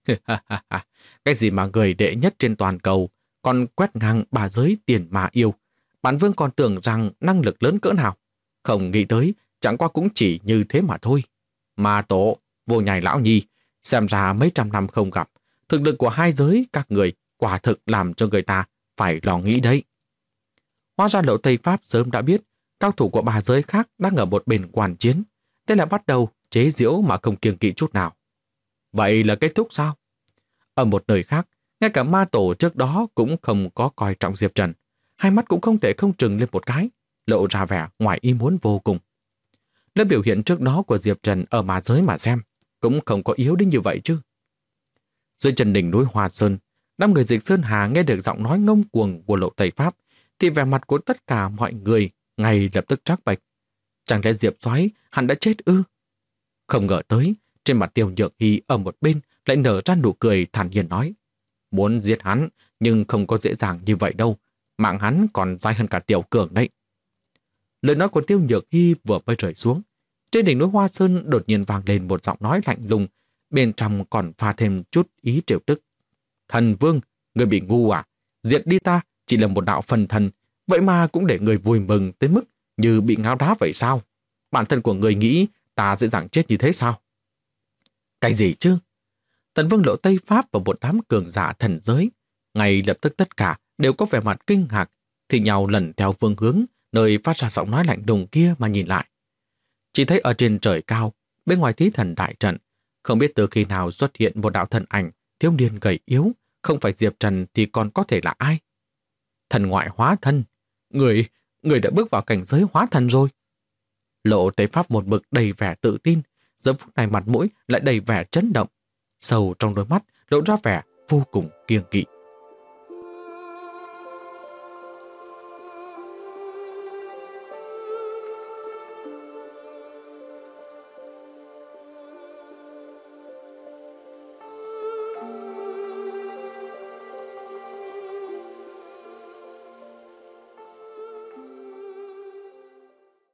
Cái gì mà người đệ nhất trên toàn cầu, còn quét ngang bà giới tiền mà yêu. Bản vương còn tưởng rằng năng lực lớn cỡ nào. Không nghĩ tới, chẳng qua cũng chỉ như thế mà thôi. Mà Tổ, Vô Nhai lão nhi, xem ra mấy trăm năm không gặp, thực lực của hai giới các người quả thực làm cho người ta phải lo nghĩ đấy. Hóa ra Lộ Tây Pháp sớm đã biết cao thủ của ba giới khác đang ở một bên quan chiến, thế là bắt đầu chế giễu mà không kiêng kỵ chút nào. Vậy là kết thúc sao? Ở một nơi khác, ngay cả ma tổ trước đó cũng không có coi trọng Diệp Trần, hai mắt cũng không thể không trừng lên một cái, lộ ra vẻ ngoài ý muốn vô cùng. Lấy biểu hiện trước đó của Diệp Trần ở ma giới mà xem, cũng không có yếu đến như vậy chứ. Dưới chân đỉnh núi Hoa Sơn, đám người Dịch Sơn Hà nghe được giọng nói ngông cuồng của Lộ Tây Pháp, thì vẻ mặt của tất cả mọi người ngay lập tức trắng bệch. Chẳng lẽ Diệp Soái hắn đã chết ư? Không ngờ tới, trên mặt Tiêu Nhược Hy ở một bên lại nở ra nụ cười thản nhiên nói: muốn giết hắn, nhưng không có dễ dàng như vậy đâu. Mạng hắn còn dài hơn cả Tiểu Cường đấy. Lời nói của Tiêu Nhược Hy vừa mới rơi xuống, trên đỉnh núi Hoa Sơn đột nhiên vang lên một giọng nói lạnh lùng, bên trong còn pha thêm chút ý trêu tức. Thần Vương, người bị ngu à? Diệt đi ta chỉ là một đạo phần thần, vậy mà cũng để người vui mừng tới mức như bị ngáo đá vậy sao? Bản thân của người nghĩ ta dễ dàng chết như thế sao? Cái gì chứ? Tần Vương Lộ Tây Pháp và một đám cường giả thần giới, ngay lập tức tất cả đều có vẻ mặt kinh ngạc, thì nhau lần theo phương hướng nơi phát ra giọng nói lạnh lùng kia mà nhìn lại. Chỉ thấy ở trên trời cao, bên ngoài thí thần đại trận, không biết từ khi nào xuất hiện một đạo thần ảnh thiếu niên gầy yếu, không phải Diệp Trần thì còn có thể là ai? Thần ngoại hóa thân, người đã bước vào cảnh giới hóa thần rồi. Lộ Tây Pháp một mực đầy vẻ tự tin, giờ phút này mặt mũi lại đầy vẻ chấn động, sâu trong đôi mắt lộ ra vẻ vô cùng kiêng kỵ.